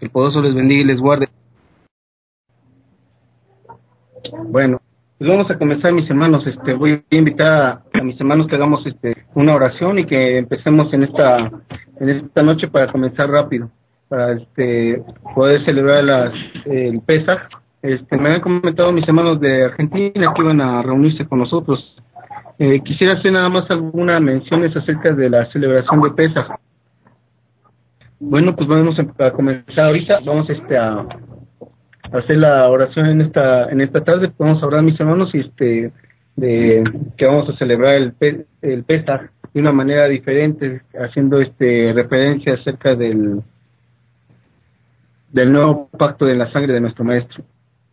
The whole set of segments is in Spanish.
Que el poderoso les bendiga y les guarde. Bueno, pues vamos a comenzar, mis hermanos. Voy a invitar a mis hermanos que hagamos una oración y que empecemos en esta noche para comenzar rápido, para poder celebrar el Pesaj. Me han comentado mis hermanos de Argentina que iban a reunirse con nosotros. Quisiera hacer nada más algunas menciones acerca de la celebración de Pesaj. Bueno, pues vamos a comenzar ahorita. Vamos a hacer la oración en esta tarde. Vamos a orar, mis hermanos, y de que vamos a celebrar el Pesaj de una manera diferente, haciendo referencia acerca del nuevo pacto de la sangre de nuestro Maestro.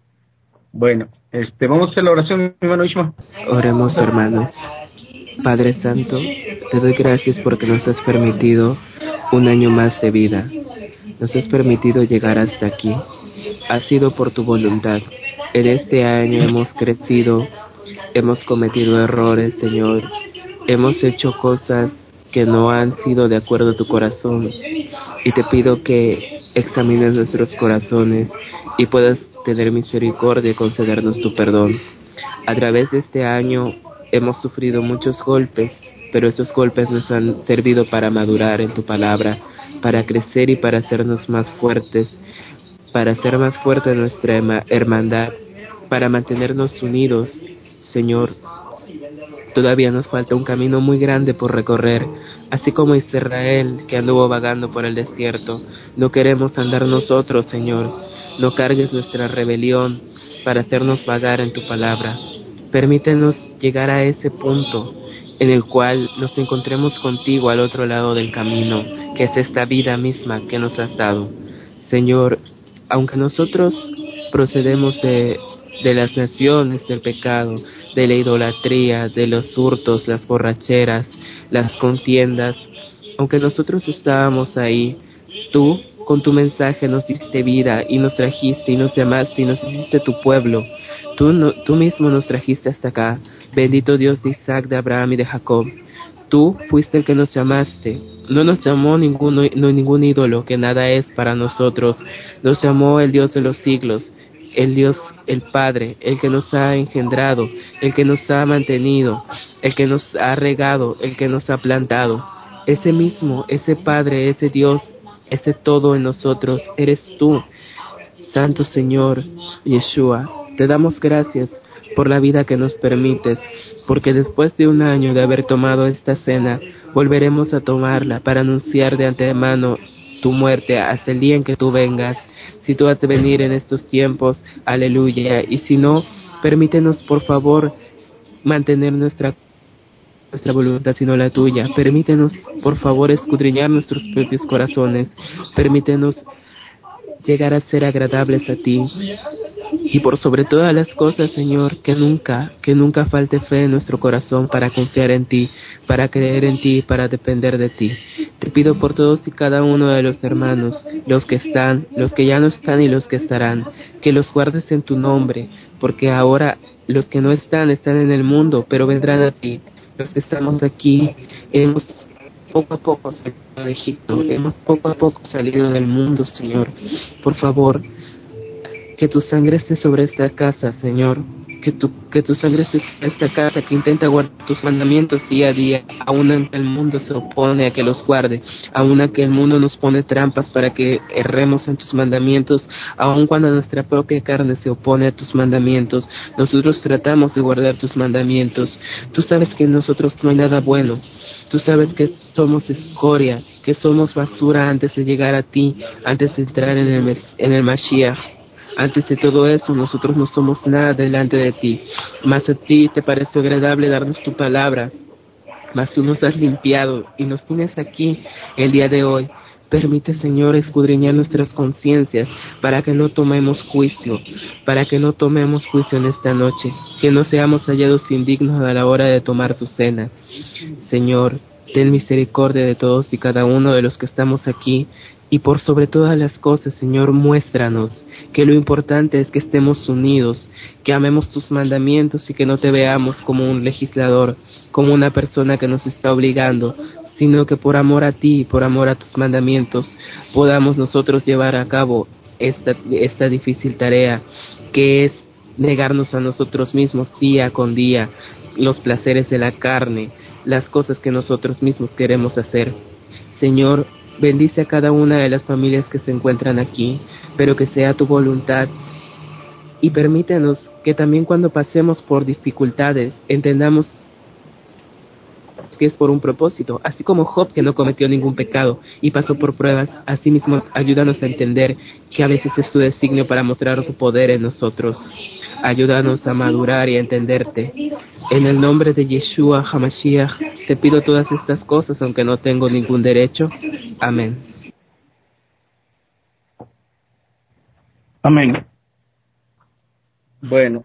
Bueno, vamos a hacer la oración, mi hermano Ishma. Oremos, hermanos. Padre Santo, te doy gracias porque nos has permitido un año más de vida. Nos has permitido llegar hasta aquí. Ha sido por tu voluntad. En este año hemos crecido, hemos cometido errores, Señor. Hemos hecho cosas que no han sido de acuerdo a tu corazón. Y te pido que examines nuestros corazones y puedas tener misericordia y concedernos tu perdón. A través de este año hemos sufrido muchos golpes, pero esos golpes nos han servido para madurar en tu palabra, para crecer y para hacernos más fuertes, para hacer más fuerte nuestra hermandad, para mantenernos unidos. Señor, todavía nos falta un camino muy grande por recorrer, así como Israel que anduvo vagando por el desierto. No queremos andar nosotros, Señor. No cargues nuestra rebelión para hacernos vagar en tu palabra. Permítenos llegar a ese punto en el cual nos encontremos contigo al otro lado del camino, que es esta vida misma que nos has dado. Señor, aunque nosotros procedemos de las naciones del pecado, de la idolatría, de los hurtos, las borracheras, las contiendas, aunque nosotros estábamos ahí, tú con tu mensaje nos diste vida y nos trajiste y nos llamaste y nos hiciste tu pueblo. Tú mismo nos trajiste hasta acá. Bendito Dios de Isaac, de Abraham y de Jacob. Tú fuiste el que nos llamaste. No nos llamó ningún ídolo, que nada es para nosotros. Nos llamó el Dios de los siglos, el Dios, el Padre, el que nos ha engendrado, el que nos ha mantenido, el que nos ha regado, el que nos ha plantado. Ese mismo, ese Padre, ese Dios, ese todo en nosotros, eres tú, Santo Señor Yeshua. Te damos gracias por la vida que nos permites, porque después de un año de haber tomado esta cena, volveremos a tomarla para anunciar de antemano tu muerte hasta el día en que tú vengas. Si tú has de venir en estos tiempos, aleluya, y si no, permítenos por favor mantener nuestra voluntad sino la tuya. Permítenos por favor escudriñar nuestros propios corazones. Permítenos llegar a ser agradables a ti. Y por sobre todas las cosas, Señor, que nunca falte fe en nuestro corazón para confiar en ti, para creer en ti, para depender de ti. Te pido por todos y cada uno de los hermanos, los que están, los que ya no están y los que estarán, que los guardes en tu nombre, porque ahora los que no están en el mundo, pero vendrán a ti. Los que estamos aquí hemos poco a poco salido de Egipto, hemos poco a poco salido del mundo, Señor. Por favor, que tu sangre esté sobre esta casa, Señor. Que tu sangre esté sobre esta casa que intenta guardar tus mandamientos día a día, aun aunque el mundo se opone a que los guarde, aun aunque el mundo nos pone trampas para que erremos en tus mandamientos, aun cuando nuestra propia carne se opone a tus mandamientos, nosotros tratamos de guardar tus mandamientos. Tú sabes que en nosotros no hay nada bueno. Tú sabes que somos escoria, que somos basura antes de llegar a ti, antes de entrar en el Mashiach. Antes de todo eso, nosotros no somos nada delante de ti. Mas a ti te pareció agradable darnos tu palabra. Mas tú nos has limpiado y nos tienes aquí el día de hoy. Permite, Señor, escudriñar nuestras conciencias para que no tomemos juicio, en esta noche, que no seamos hallados indignos a la hora de tomar tu cena. Señor, ten misericordia de todos y cada uno de los que estamos aquí. Y por sobre todas las cosas, Señor, muéstranos que lo importante es que estemos unidos, que amemos tus mandamientos y que no te veamos como un legislador, como una persona que nos está obligando, sino que por amor a ti y por amor a tus mandamientos podamos nosotros llevar a cabo esta difícil tarea, que es negarnos a nosotros mismos día con día, los placeres de la carne, las cosas que nosotros mismos queremos hacer. Señor, bendice a cada una de las familias que se encuentran aquí, pero que sea tu voluntad, y permítenos que también cuando pasemos por dificultades entendamos que es por un propósito, así como Job, que no cometió ningún pecado y pasó por pruebas. Asimismo, ayúdanos a entender que a veces es tu designio para mostrar tu poder en nosotros. Ayúdanos a madurar y a entenderte. En el nombre de Yeshua HaMashiach te pido todas estas cosas, aunque no tengo ningún derecho. Amén. Amén. Bueno,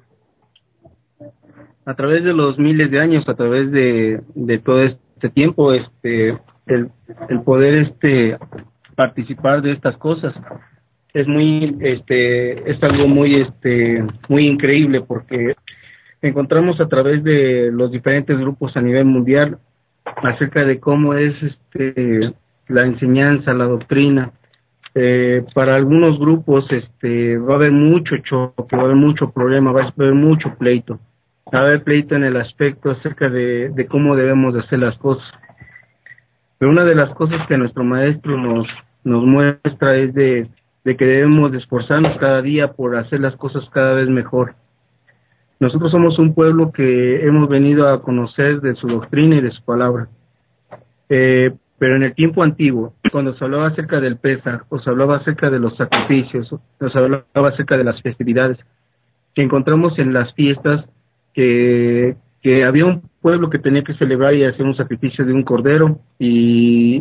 a través de los miles de años, a través de todo este tiempo, el poder participar de estas cosas es muy es algo muy muy increíble, porque encontramos a través de los diferentes grupos a nivel mundial acerca de cómo es la enseñanza, la doctrina. Para algunos grupos va a haber mucho choque, va a haber mucho problema, va a haber mucho pleito. Va a haber pleito en el aspecto acerca de cómo debemos de hacer las cosas. Pero una de las cosas que nuestro maestro nos muestra es de que debemos de esforzarnos cada día por hacer las cosas cada vez mejor. Nosotros somos un pueblo que hemos venido a conocer de su doctrina y de su palabra. Pero en el tiempo antiguo, cuando se hablaba acerca del Pesaj, o se hablaba acerca de los sacrificios, o se hablaba acerca de las festividades, que encontramos en las fiestas que había un pueblo que tenía que celebrar y hacer un sacrificio de un cordero, y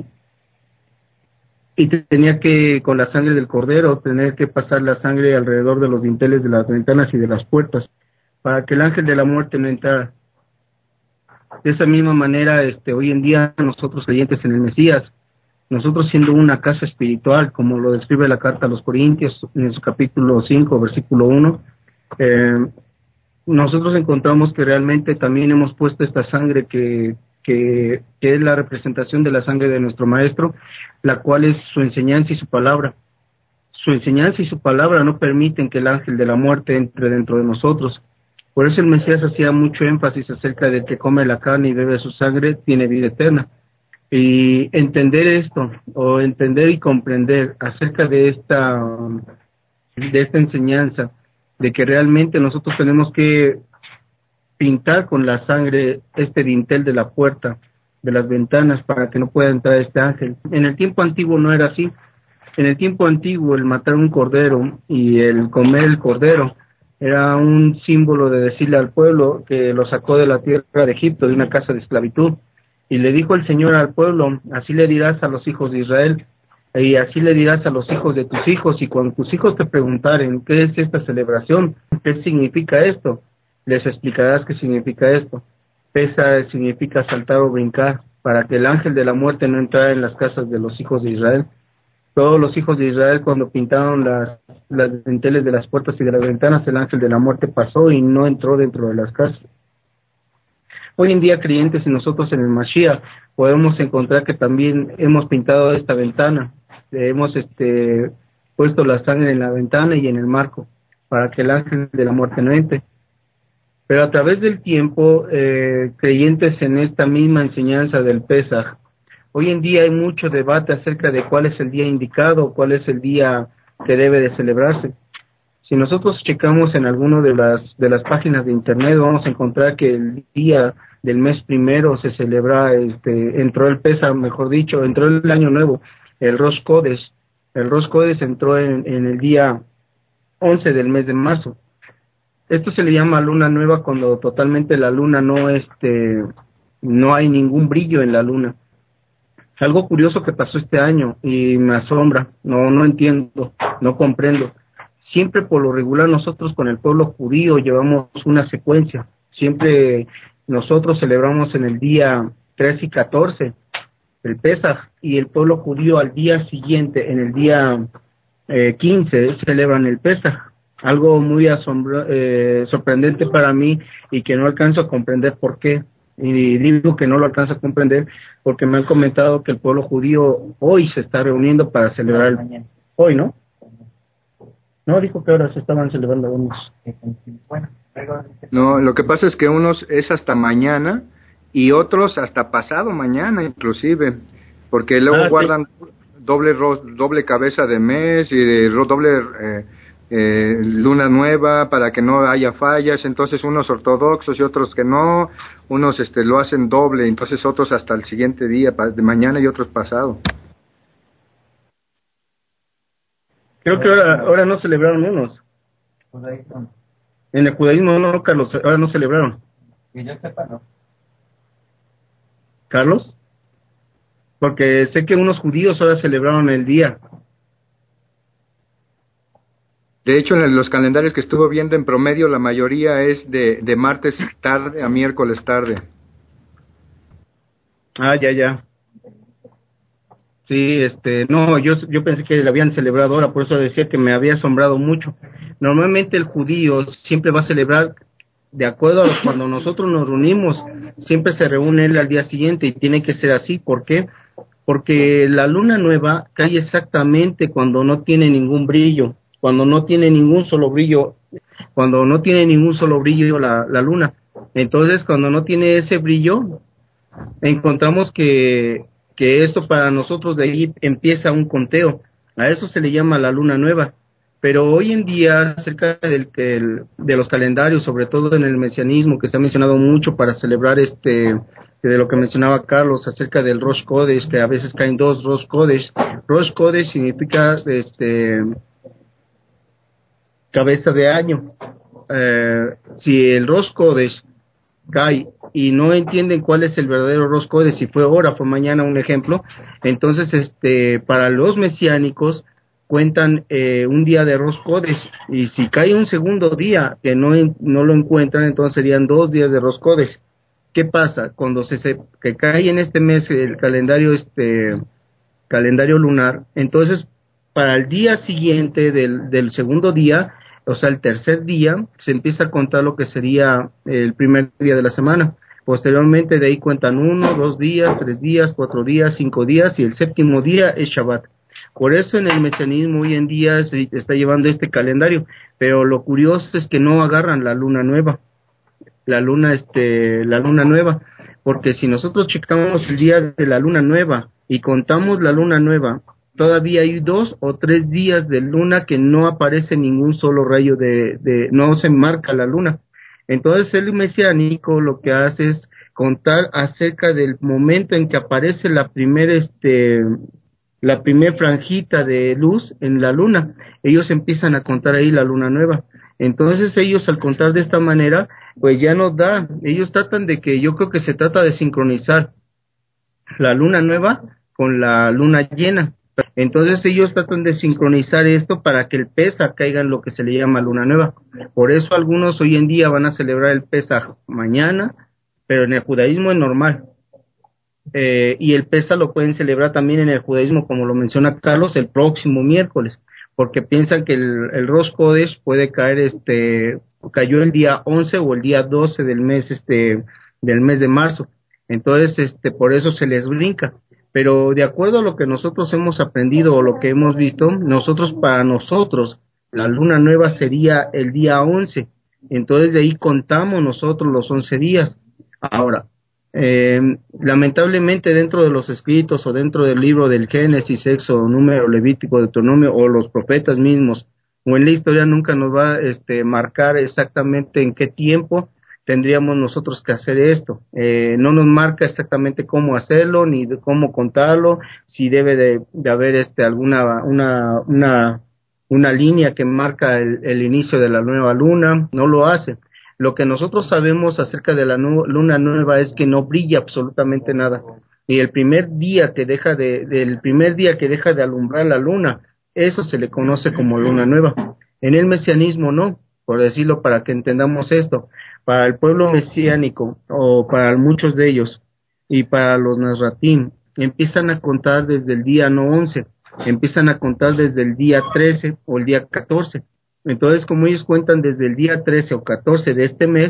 tenía que, con la sangre del cordero, tener que pasar la sangre alrededor de los dinteles de las ventanas y de las puertas, para que el ángel de la muerte no entrara. De esa misma manera, hoy en día nosotros creyentes en el Mesías, nosotros siendo una casa espiritual, como lo describe la carta a los Corintios en su capítulo 5, versículo 1, nosotros encontramos que realmente también hemos puesto esta sangre que es la representación de la sangre de nuestro Maestro, la cual es su enseñanza y su palabra. Su enseñanza y su palabra no permiten que el ángel de la muerte entre dentro de nosotros. Por eso el Mesías hacía mucho énfasis acerca de que come la carne y bebe su sangre, tiene vida eterna. Y entender esto, o entender y comprender acerca de esta enseñanza, de que realmente nosotros tenemos que pintar con la sangre dintel de la puerta, de las ventanas, para que no pueda entrar este ángel. En el tiempo antiguo no era así. En el tiempo antiguo el matar un cordero y el comer el cordero era un símbolo de decirle al pueblo que lo sacó de la tierra de Egipto, de una casa de esclavitud. Y le dijo el Señor al pueblo: así le dirás a los hijos de Israel, y así le dirás a los hijos de tus hijos, y cuando tus hijos te preguntaren qué es esta celebración, qué significa esto, les explicarás qué significa esto. Pesa significa saltar o brincar, para que el ángel de la muerte no entrara en las casas de los hijos de Israel. Todos los hijos de Israel, cuando pintaron las dinteles de las puertas y de las ventanas, el ángel de la muerte pasó y no entró dentro de las casas. Hoy en día, creyentes y nosotros en el Mashiach, podemos encontrar que también hemos pintado esta ventana, hemos puesto la sangre en la ventana y en el marco, para que el ángel de la muerte no entre. Pero a través del tiempo, creyentes en esta misma enseñanza del Pesaj, hoy en día hay mucho debate acerca de cuál es el día indicado, cuál es el día que debe de celebrarse. Si nosotros checamos en alguna de las páginas de internet, vamos a encontrar que el día del mes primero se celebra, entró el Pesaj, mejor dicho, entró el año nuevo, el Rosh Kodesh. El Rosh Kodesh entró en el día 11 del mes de marzo. Esto se le llama luna nueva cuando totalmente la luna no hay ningún brillo en la luna. Algo curioso que pasó este año y me asombra, no entiendo, no comprendo. Siempre por lo regular nosotros con el pueblo judío llevamos una secuencia. Siempre nosotros celebramos en el día 13 y 14 el Pesaj, y el pueblo judío al día siguiente, en el día 15, celebran el Pesaj. Algo muy sorprendente para mí, y que no alcanzo a comprender por qué. Y digo que no lo alcanza a comprender porque me han comentado que el pueblo judío hoy se está reuniendo para celebrar hoy, ¿no? No, dijo que ahora se estaban celebrando unos. No, lo que pasa es que unos es hasta mañana y otros hasta pasado mañana inclusive, porque luego guardan sí, doble cabeza de mes y doble luna nueva para que no haya fallas. Entonces unos ortodoxos y otros que no, unos lo hacen doble, entonces otros hasta el siguiente día, de mañana, y otros pasado. Creo que ahora no celebraron unos. En el judaísmo no, Carlos, ahora no celebraron. Que yo sepa, no. ¿Carlos? Porque sé que unos judíos ahora celebraron el día. De hecho, en los calendarios que estuve viendo, en promedio, la mayoría es de martes tarde a miércoles tarde. Ah, ya. Sí, no, yo pensé que lo habían celebrado ahora, por eso decía que me había asombrado mucho. Normalmente el judío siempre va a celebrar de acuerdo a cuando nosotros nos reunimos, siempre se reúne él al día siguiente y tiene que ser así. ¿Por qué? Porque la luna nueva cae exactamente cuando no tiene ningún brillo, cuando no tiene ningún solo brillo, la luna. Entonces, cuando no tiene ese brillo, encontramos que esto para nosotros de ahí empieza un conteo. A eso se le llama la luna nueva. Pero hoy en día, acerca de los calendarios, sobre todo en el mesianismo, que se ha mencionado mucho para celebrar de lo que mencionaba Carlos acerca del Rosh Kodesh, que a veces caen dos Rosh Kodesh. Rosh Kodesh significa cabeza de año. Si el Rosh Kodesh cae y no entienden cuál es el verdadero Rosh Kodesh, si fue ahora, fue mañana, un ejemplo, entonces para los mesiánicos cuentan un día de Rosh Kodesh, y si cae un segundo día que no lo encuentran, entonces serían 2 días de Rosh Kodesh. ¿Qué pasa? Cuando que cae en este mes el calendario lunar, entonces para el día siguiente del segundo día, o sea, el tercer día, se empieza a contar lo que sería el primer día de la semana. Posteriormente de ahí cuentan 1, 2 días, 3 días, 4 días, 5 días, y el séptimo día es Shabbat. Por eso en el mesianismo hoy en día se está llevando este calendario, pero lo curioso es que no agarran la luna nueva, la luna nueva, porque si nosotros checamos el día de la luna nueva y contamos la luna nueva, todavía hay 2 o 3 días de luna que no aparece ningún solo rayo no se marca la luna. Entonces el mesiánico lo que hace es contar acerca del momento en que aparece la primer franjita de luz en la luna. Ellos empiezan a contar ahí la luna nueva. Entonces ellos, al contar de esta manera, pues ya nos da, ellos tratan yo creo que se trata de sincronizar la luna nueva con la luna llena. Entonces ellos tratan de sincronizar esto para que el Pesaj caiga en lo que se le llama luna nueva. Por eso algunos hoy en día van a celebrar el Pesaj mañana, pero en el judaísmo es normal. Y el Pesaj lo pueden celebrar también en el judaísmo, como lo menciona Carlos, el próximo miércoles, porque piensan que el Rosh Kodesh puede caer, cayó el día 11 o el día 12 del mes de marzo. Entonces, por eso se les brinca. Pero de acuerdo a lo que nosotros hemos aprendido o lo que hemos visto, para nosotros, la luna nueva sería el día 11. Entonces, de ahí contamos nosotros los 11 días. Ahora, lamentablemente dentro de los escritos o dentro del libro del Génesis, Éxodo, Número, Levítico, Deuteronomio, o los profetas mismos, o en la historia, nunca nos va a marcar exactamente en qué tiempo tendríamos nosotros que hacer esto. No nos marca exactamente cómo hacerlo, ni de cómo contarlo, si debe de haber una línea que marca el inicio de la nueva luna. No lo hace. Lo que nosotros sabemos acerca de la luna nueva es que no brilla absolutamente nada. Y el primer día que deja de alumbrar la luna, eso se le conoce como luna nueva. En el mesianismo no, por decirlo para que entendamos esto. Para el pueblo mesiánico, o para muchos de ellos, y para los Nazratim, empiezan a contar desde el día no 11, empiezan a contar desde el día 13 o el día 14. Entonces, como ellos cuentan desde el día 13 o 14 de este mes,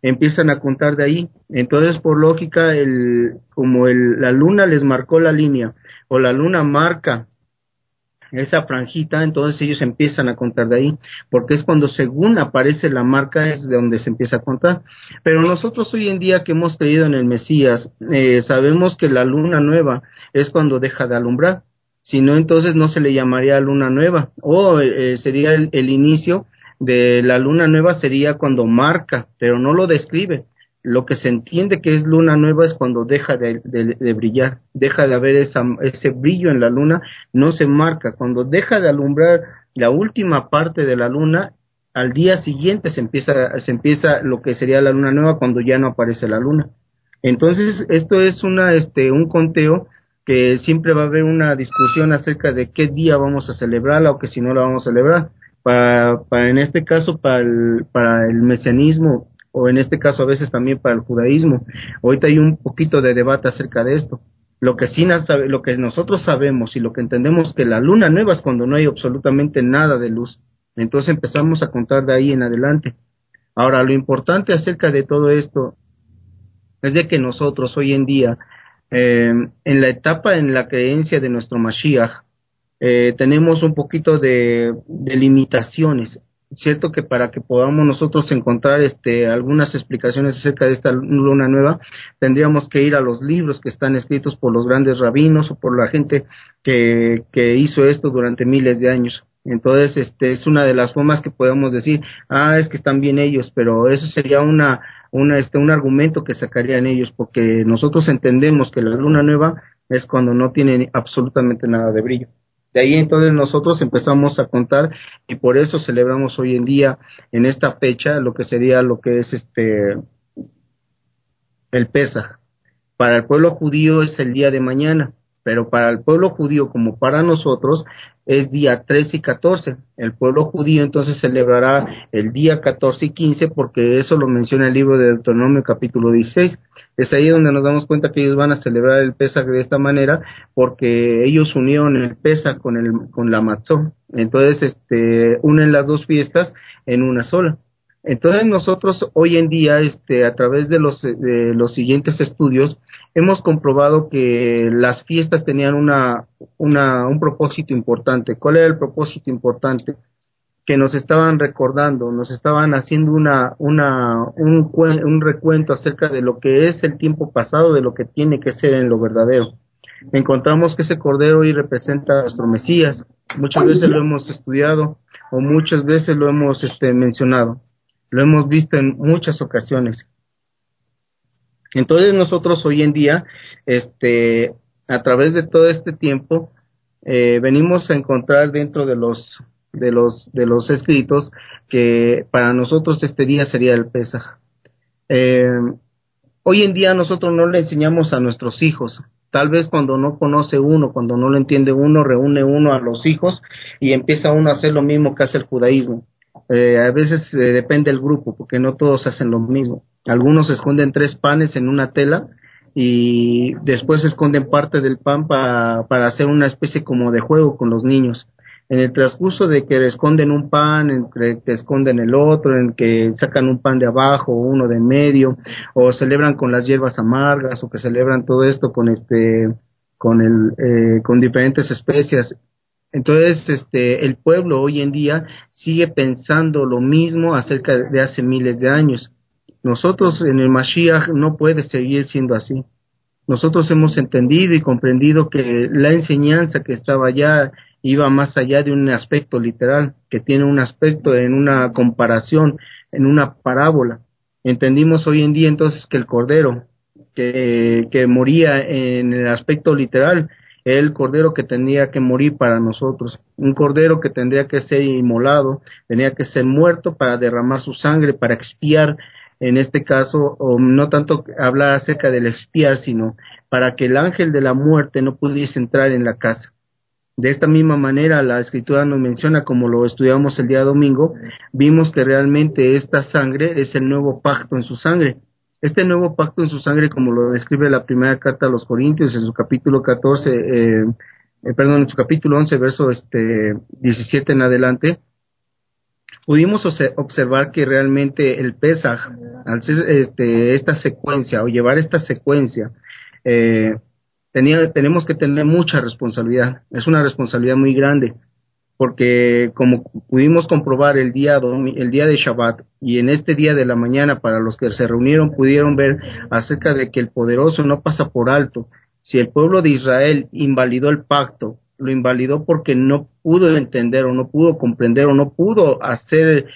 empiezan a contar de ahí. Entonces, por lógica, la luna les marcó la línea, o la luna marca esa franjita, entonces ellos empiezan a contar de ahí, porque es cuando según aparece la marca es de donde se empieza a contar. Pero nosotros hoy en día que hemos creído en el Mesías, sabemos que la luna nueva es cuando deja de alumbrar, si no entonces no se le llamaría luna nueva, o sería el inicio de la luna nueva sería cuando marca, pero no lo describe. Lo que se entiende que es luna nueva es cuando deja de brillar, deja de haber ese brillo en la luna, no se marca. Cuando deja de alumbrar la última parte de la luna, al día siguiente se empieza lo que sería la luna nueva, cuando ya no aparece la luna. Entonces, esto es un conteo que siempre va a haber una discusión acerca de qué día vamos a celebrarla o que si no la vamos a celebrar. En este caso, para el mesianismo, o en este caso a veces también para el judaísmo, ahorita hay un poquito de debate acerca de esto. Lo que nosotros sabemos y lo que entendemos, que la luna nueva es cuando no hay absolutamente nada de luz. Entonces empezamos a contar de ahí en adelante. Ahora, lo importante acerca de todo esto es de que nosotros hoy en día, en la etapa en la creencia de nuestro Mashiach, tenemos un poquito de limitaciones. Cierto que para que podamos nosotros encontrar algunas explicaciones acerca de esta luna nueva, tendríamos que ir a los libros que están escritos por los grandes rabinos o por la gente que hizo esto durante miles de años. Entonces, es una de las formas que podemos decir, es que están bien ellos, pero eso sería un argumento que sacarían ellos, porque nosotros entendemos que la luna nueva es cuando no tiene absolutamente nada de brillo. De ahí entonces nosotros empezamos a contar, y por eso celebramos hoy en día, en esta fecha, lo que es el Pesaj. Para el pueblo judío es el día de mañana, pero para el pueblo judío, como para nosotros, es día 13 y 14. El pueblo judío entonces celebrará el día 14 y 15, porque eso lo menciona el libro de Deuteronomio capítulo 16. Es ahí donde nos damos cuenta que ellos van a celebrar el Pesaj de esta manera, porque ellos unieron el Pesaj con la Matzó. Entonces, unen las dos fiestas en una sola. Entonces nosotros hoy en día, a través de los siguientes estudios, hemos comprobado que las fiestas tenían un propósito importante. ¿Cuál era el propósito importante? Que nos estaban recordando, nos estaban haciendo un recuento acerca de lo que es el tiempo pasado, de lo que tiene que ser en lo verdadero. Encontramos que ese cordero hoy representa a nuestro Mesías. Muchas veces lo hemos estudiado, o muchas veces lo hemos mencionado. Lo hemos visto en muchas ocasiones. Entonces nosotros hoy en día, a través de todo este tiempo, venimos a encontrar dentro de los escritos que para nosotros este día sería el Pesaj. Hoy en día nosotros no le enseñamos a nuestros hijos. Tal vez cuando no conoce uno, cuando no lo entiende uno, reúne uno a los hijos y empieza uno a hacer lo mismo que hace el judaísmo. A veces depende del grupo, porque no todos hacen lo mismo. Algunos esconden 3 panes en una tela y después esconden parte del pan para hacer una especie como de juego con los niños. En el transcurso de que esconden un pan, entre que esconden el otro, en que sacan un pan de abajo, uno de en medio, o celebran con las hierbas amargas, o que celebran todo esto con diferentes especias. Entonces, el pueblo hoy en día sigue pensando lo mismo acerca de hace miles de años. Nosotros en el Mashiach no puede seguir siendo así. Nosotros hemos entendido y comprendido que la enseñanza que estaba allá iba más allá de un aspecto literal, que tiene un aspecto en una comparación, en una parábola. Entendimos hoy en día entonces que el cordero que moría en el aspecto literal, el cordero que tendría que morir para nosotros, un cordero que tendría que ser inmolado, tenía que ser muerto para derramar su sangre, para expiar, en este caso, o no tanto hablar acerca del expiar, sino para que el ángel de la muerte no pudiese entrar en la casa. De esta misma manera la Escritura nos menciona, como lo estudiamos el día domingo, vimos que realmente esta sangre es el nuevo pacto en su sangre. Este nuevo pacto en su sangre, como lo describe la primera carta a los Corintios en su capítulo 14, en su capítulo 11, verso 17 en adelante, pudimos observar que realmente el Pesaj, al ser esta secuencia, o llevar esta secuencia, tenemos que tener mucha responsabilidad. Es una responsabilidad muy grande, porque como pudimos comprobar el día de Shabbat, y en este día de la mañana, para los que se reunieron, pudieron ver acerca de que el poderoso no pasa por alto. Si el pueblo de Israel invalidó el pacto, lo invalidó porque no pudo entender, o no pudo comprender, o no pudo hacer,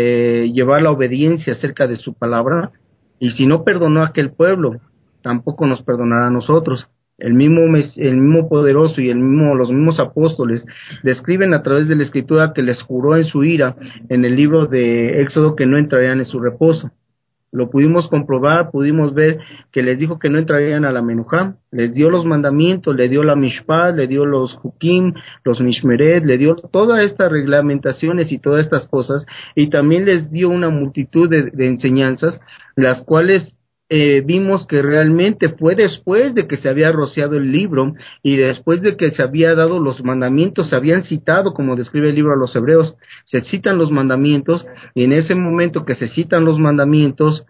llevar la obediencia acerca de su palabra, y si no perdonó a aquel pueblo, tampoco nos perdonará a nosotros. El mismo poderoso y los mismos apóstoles describen a través de la escritura que les juró en su ira en el libro de Éxodo que no entrarían en su reposo. Lo pudimos comprobar, pudimos ver que les dijo que no entrarían a la Menujá, les dio los mandamientos, le dio la Mishpat, le dio los Hukim, los Mishmeret, le dio todas estas reglamentaciones y todas estas cosas, y también les dio una multitud de enseñanzas, las cuales vimos que realmente fue después de que se había rociado el libro y después de que se había dado los mandamientos, se habían citado, como describe el libro a los Hebreos, se citan los mandamientos, y en ese momento que se citan los mandamientos,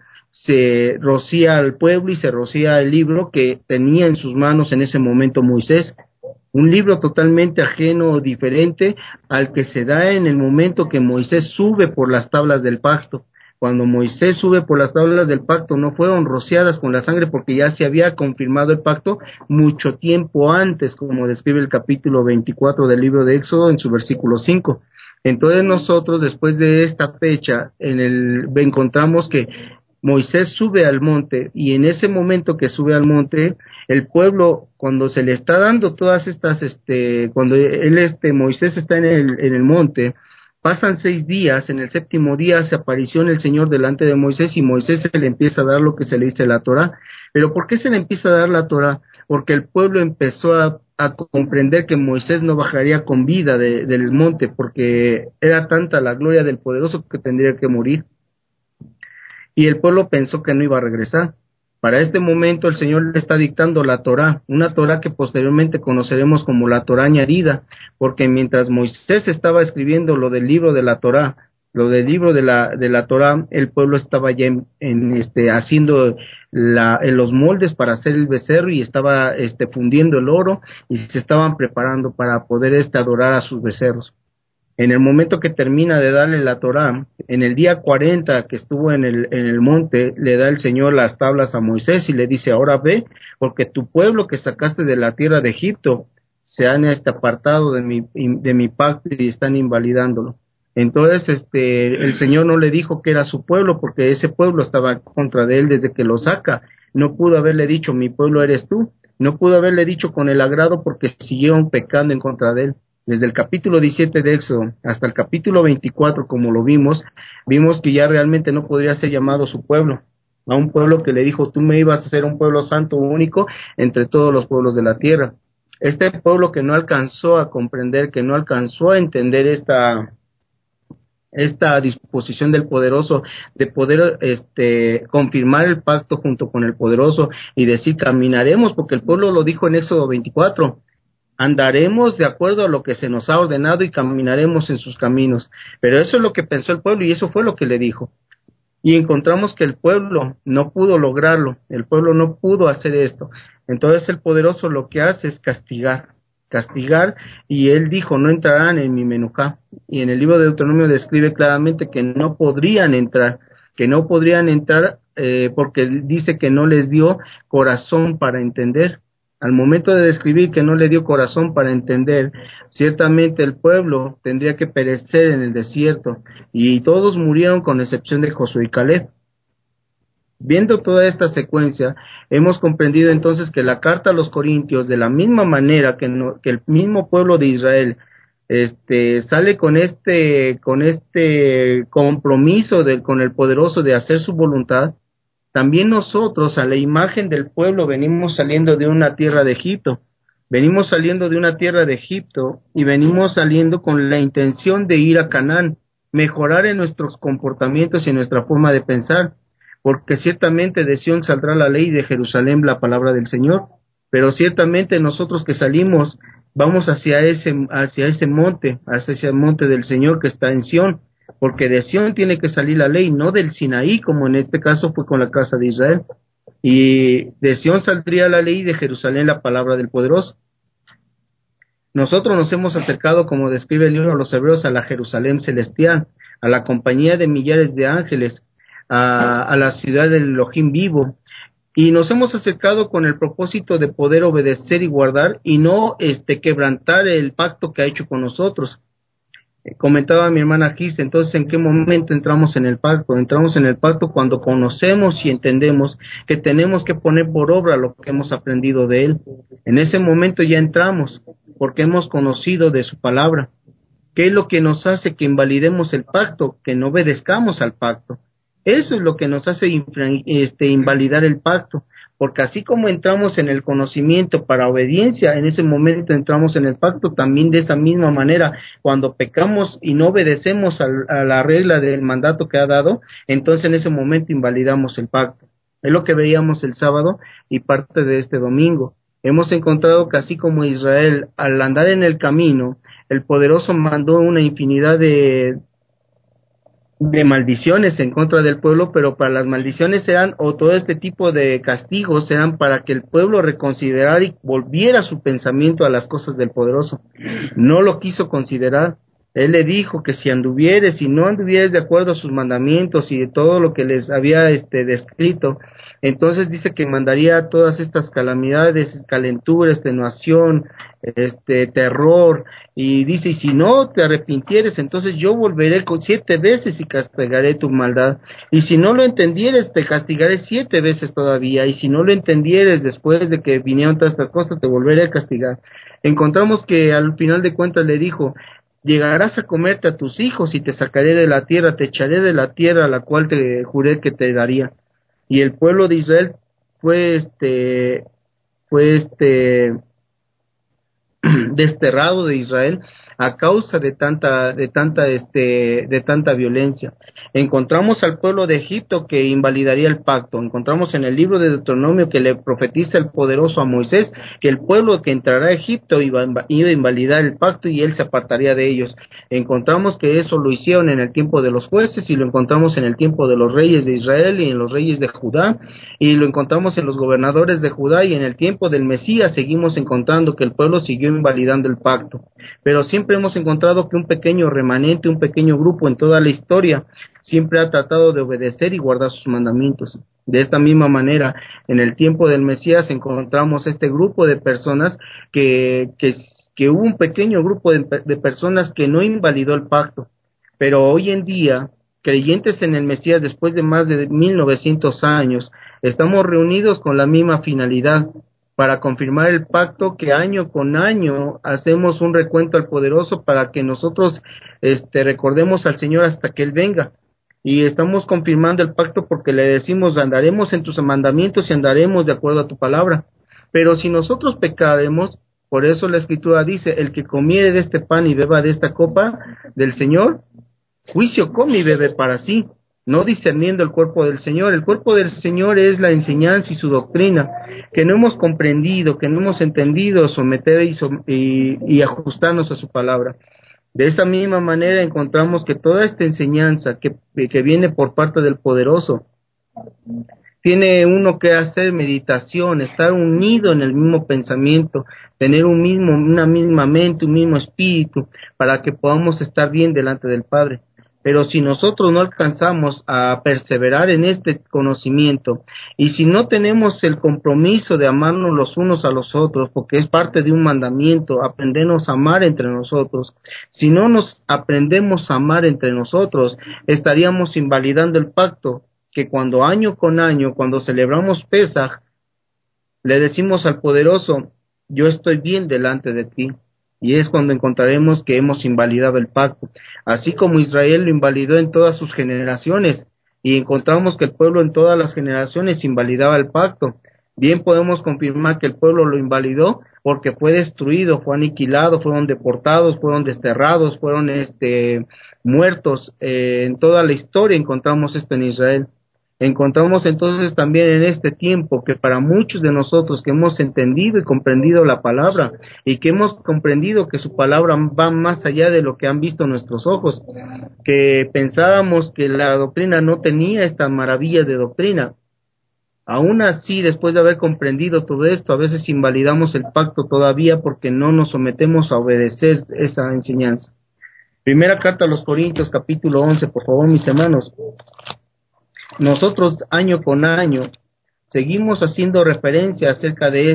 se rocía al pueblo y se rocía el libro que tenía en sus manos en ese momento Moisés, un libro totalmente ajeno o diferente al que se da en el momento que Moisés sube por las tablas del pacto. Cuando Moisés sube por las tablas del pacto, no fueron rociadas con la sangre porque ya se había confirmado el pacto mucho tiempo antes, como describe el capítulo 24 del libro de Éxodo en su versículo 5. Entonces nosotros, después de esta fecha, encontramos que Moisés sube al monte, y en ese momento que sube al monte, el pueblo, cuando se le está dando todas estas, cuando Moisés está en el monte, pasan 6 días, en el 7º día se apareció en el Señor delante de Moisés, y Moisés se le empieza a dar lo que se le dice la Torá. ¿Pero por qué se le empieza a dar la Torá? Porque el pueblo empezó a comprender que Moisés no bajaría con vida del monte, porque era tanta la gloria del poderoso que tendría que morir. Y el pueblo pensó que no iba a regresar. Para este momento el Señor le está dictando la Torá, una Torá que posteriormente conoceremos como la Torá añadida, porque mientras Moisés estaba escribiendo lo del libro de la Torá, lo del libro de la Torá, el pueblo estaba ya haciendo en los moldes para hacer el becerro, y estaba fundiendo el oro, y se estaban preparando para poder adorar a sus becerros. En el momento que termina de darle la Torá, en el día 40 que estuvo en el monte, le da el Señor las tablas a Moisés y le dice: ahora ve, porque tu pueblo que sacaste de la tierra de Egipto se han apartado de mi pacto y están invalidándolo. Entonces el Señor no le dijo que era su pueblo, porque ese pueblo estaba contra de él desde que lo saca. No pudo haberle dicho: mi pueblo eres tú. No pudo haberle dicho con el agrado, porque siguieron pecando en contra de él. Desde el capítulo 17 de Éxodo hasta el capítulo 24, como lo vimos que ya realmente no podría ser llamado su pueblo, a un pueblo que le dijo: tú me ibas a ser un pueblo santo único entre todos los pueblos de la tierra. Este pueblo que no alcanzó a comprender, que no alcanzó a entender esta disposición del poderoso de poder confirmar el pacto junto con el poderoso y decir: caminaremos, porque el pueblo lo dijo en Éxodo 24, andaremos de acuerdo a lo que se nos ha ordenado y caminaremos en sus caminos. Pero eso es lo que pensó el pueblo, y eso fue lo que le dijo. Y encontramos que el pueblo no pudo lograrlo, el pueblo no pudo hacer esto. Entonces el poderoso lo que hace es castigar, y él dijo: no entrarán en mi menujá. Y en el libro de Deuteronomio describe claramente que no podrían entrar, porque dice que no les dio corazón para entender. Al momento de describir que no le dio corazón para entender, ciertamente el pueblo tendría que perecer en el desierto, y todos murieron con excepción de Josué y Caleb. Viendo toda esta secuencia, hemos comprendido entonces que la carta a los Corintios, de la misma manera que el mismo pueblo de Israel sale con este compromiso con el poderoso de hacer su voluntad, también nosotros, a la imagen del pueblo, venimos saliendo de una tierra de Egipto. Y venimos saliendo con la intención de ir a Canaán, mejorar en nuestros comportamientos y en nuestra forma de pensar, porque ciertamente de Sión saldrá la ley, de Jerusalén la palabra del Señor. Pero ciertamente nosotros que salimos, vamos hacia ese monte del Señor que está en Sión, porque de Sión tiene que salir la ley, no del Sinaí, como en este caso fue con la casa de Israel. Y de Sión saldría la ley, y de Jerusalén la palabra del poderoso. Nosotros nos hemos acercado, como describe el libro de los Hebreos, a la Jerusalén celestial, a la compañía de millares de ángeles, a la ciudad del Elohim vivo, y nos hemos acercado con el propósito de poder obedecer y guardar, y no quebrantar el pacto que ha hecho con nosotros. Comentaba mi hermana Gis, entonces, ¿en qué momento entramos en el pacto? Entramos en el pacto cuando conocemos y entendemos que tenemos que poner por obra lo que hemos aprendido de Él. En ese momento ya entramos, porque hemos conocido de su palabra. ¿Qué es lo que nos hace que invalidemos el pacto? Que no obedezcamos al pacto. Eso es lo que nos hace invalidar el pacto, porque así como entramos en el conocimiento para obediencia, en ese momento entramos en el pacto, también de esa misma manera, cuando pecamos y no obedecemos a la regla del mandato que ha dado, entonces en ese momento invalidamos el pacto. Es lo que veíamos el sábado y parte de este domingo. Hemos encontrado que así como Israel, al andar en el camino, el poderoso mandó una infinidad de maldiciones en contra del pueblo, pero para las maldiciones eran, o todo este tipo de castigos eran para que el pueblo reconsiderara y volviera su pensamiento a las cosas del poderoso. No lo quiso considerar. Él le dijo que si anduvieres y no anduvieres de acuerdo a sus mandamientos y de todo lo que les había descrito, entonces dice que mandaría todas estas calamidades, calentura, extenuación, terror, y dice, y si no te arrepintieres, entonces yo volveré 7 veces y castigaré tu maldad, y si no lo entendieres, te castigaré 7 veces todavía, y si no lo entendieres después de que vinieron todas estas cosas, te volveré a castigar. Encontramos que al final de cuentas le dijo, llegarás a comerte a tus hijos y te sacaré de la tierra, te echaré de la tierra a la cual te juré que te daría. Y el pueblo de Israel fue desterrado de Israel a causa de tanta violencia. Encontramos al pueblo de Egipto que invalidaría el pacto. Encontramos en el libro de Deuteronomio que le profetiza el poderoso a Moisés que el pueblo que entrará a Egipto iba a invalidar el pacto y él se apartaría de ellos. Encontramos que eso lo hicieron en el tiempo de los jueces, y lo encontramos en el tiempo de los reyes de Israel y en los reyes de Judá, y lo encontramos en los gobernadores de Judá, y en el tiempo del Mesías seguimos encontrando que el pueblo siguió invalidando el pacto. Pero siempre hemos encontrado que un pequeño remanente, un pequeño grupo en toda la historia siempre ha tratado de obedecer y guardar sus mandamientos. De esta misma manera, en el tiempo del Mesías encontramos este grupo de personas que hubo un pequeño grupo de personas que no invalidó el pacto, pero hoy en día, creyentes en el Mesías después de más de 1900 años, estamos reunidos con la misma finalidad, para confirmar el pacto que año con año hacemos un recuento al poderoso para que nosotros recordemos al Señor hasta que Él venga. Y estamos confirmando el pacto porque le decimos, andaremos en tus mandamientos y andaremos de acuerdo a tu palabra. Pero si nosotros pecaremos, por eso la Escritura dice, el que comiere de este pan y beba de esta copa del Señor, juicio come y bebe para sí, no discerniendo el cuerpo del Señor. El cuerpo del Señor es la enseñanza y su doctrina, que no hemos comprendido, que no hemos entendido someter y ajustarnos a su palabra. De esa misma manera encontramos que toda esta enseñanza que viene por parte del poderoso, tiene uno que hacer meditación, estar unido en el mismo pensamiento, tener una misma mente, un mismo espíritu, para que podamos estar bien delante del Padre. Pero si nosotros no alcanzamos a perseverar en este conocimiento, y si no tenemos el compromiso de amarnos los unos a los otros, porque es parte de un mandamiento, aprendernos a amar entre nosotros, si no nos aprendemos a amar entre nosotros, estaríamos invalidando el pacto, que cuando año con año, cuando celebramos Pesaj, le decimos al poderoso, yo estoy bien delante de ti. Y es cuando encontraremos que hemos invalidado el pacto, así como Israel lo invalidó en todas sus generaciones, y encontramos que el pueblo en todas las generaciones invalidaba el pacto. Bien podemos confirmar que el pueblo lo invalidó porque fue destruido, fue aniquilado, fueron deportados, fueron desterrados, fueron muertos. En toda la historia encontramos esto en Israel. Encontramos entonces también en este tiempo que para muchos de nosotros que hemos entendido y comprendido la palabra y que hemos comprendido que su palabra va más allá de lo que han visto nuestros ojos, que pensábamos que la doctrina no tenía esta maravilla de doctrina, aún así, después de haber comprendido todo esto, a veces invalidamos el pacto todavía porque no nos sometemos a obedecer esa enseñanza. Primera carta a los Corintios, capítulo 11, por favor, mis hermanos. Nosotros, año con año, seguimos haciendo referencia acerca de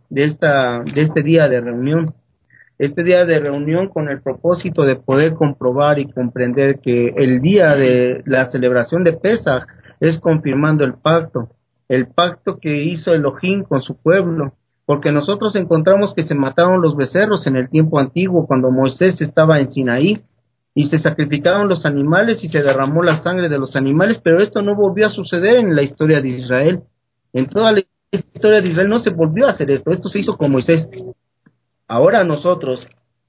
este día de reunión. Este día de reunión con el propósito de poder comprobar y comprender que el día de la celebración de Pesaj es confirmando el pacto que hizo Elohim con su pueblo, porque nosotros encontramos que se mataron los becerros en el tiempo antiguo cuando Moisés estaba en Sinaí, y se sacrificaron los animales y se derramó la sangre de los animales, pero esto no volvió a suceder en la historia de Israel. En toda la historia de Israel no se volvió a hacer esto se hizo con Moisés. Ahora nosotros,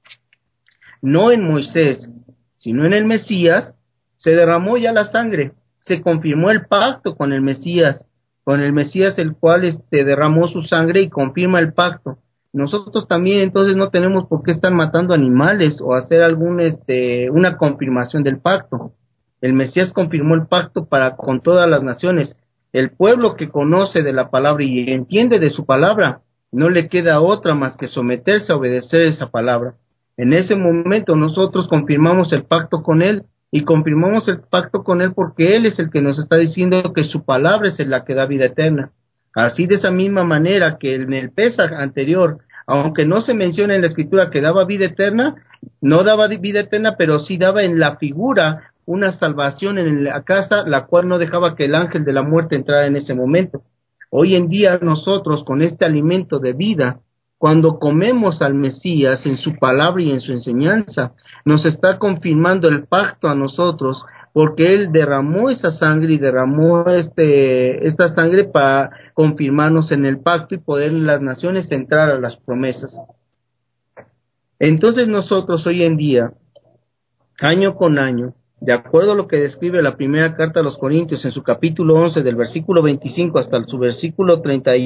no en Moisés, sino en el Mesías, se derramó ya la sangre, se confirmó el pacto con el Mesías, el cual derramó su sangre y confirma el pacto. Nosotros también entonces no tenemos por qué estar matando animales o hacer una confirmación del pacto. El Mesías confirmó el pacto con todas las naciones. El pueblo que conoce de la palabra y entiende de su palabra, no le queda otra más que someterse a obedecer esa palabra. En ese momento nosotros confirmamos el pacto con Él, y confirmamos el pacto con Él porque Él es el que nos está diciendo que su palabra es la que da vida eterna. Así, de esa misma manera que en el Pesaj anterior, aunque no se menciona en la Escritura que daba vida eterna, no daba vida eterna, pero sí daba en la figura una salvación en la casa, la cual no dejaba que el ángel de la muerte entrara en ese momento. Hoy en día nosotros, con este alimento de vida, cuando comemos al Mesías en su palabra y en su enseñanza, nos está confirmando el pacto a nosotros, porque Él derramó esa sangre y derramó esta sangre para confirmarnos en el pacto y poder en las naciones entrar a las promesas. Entonces nosotros hoy en día, año con año, de acuerdo a lo que describe la primera carta a los Corintios en su capítulo 11, del versículo 25 hasta su versículo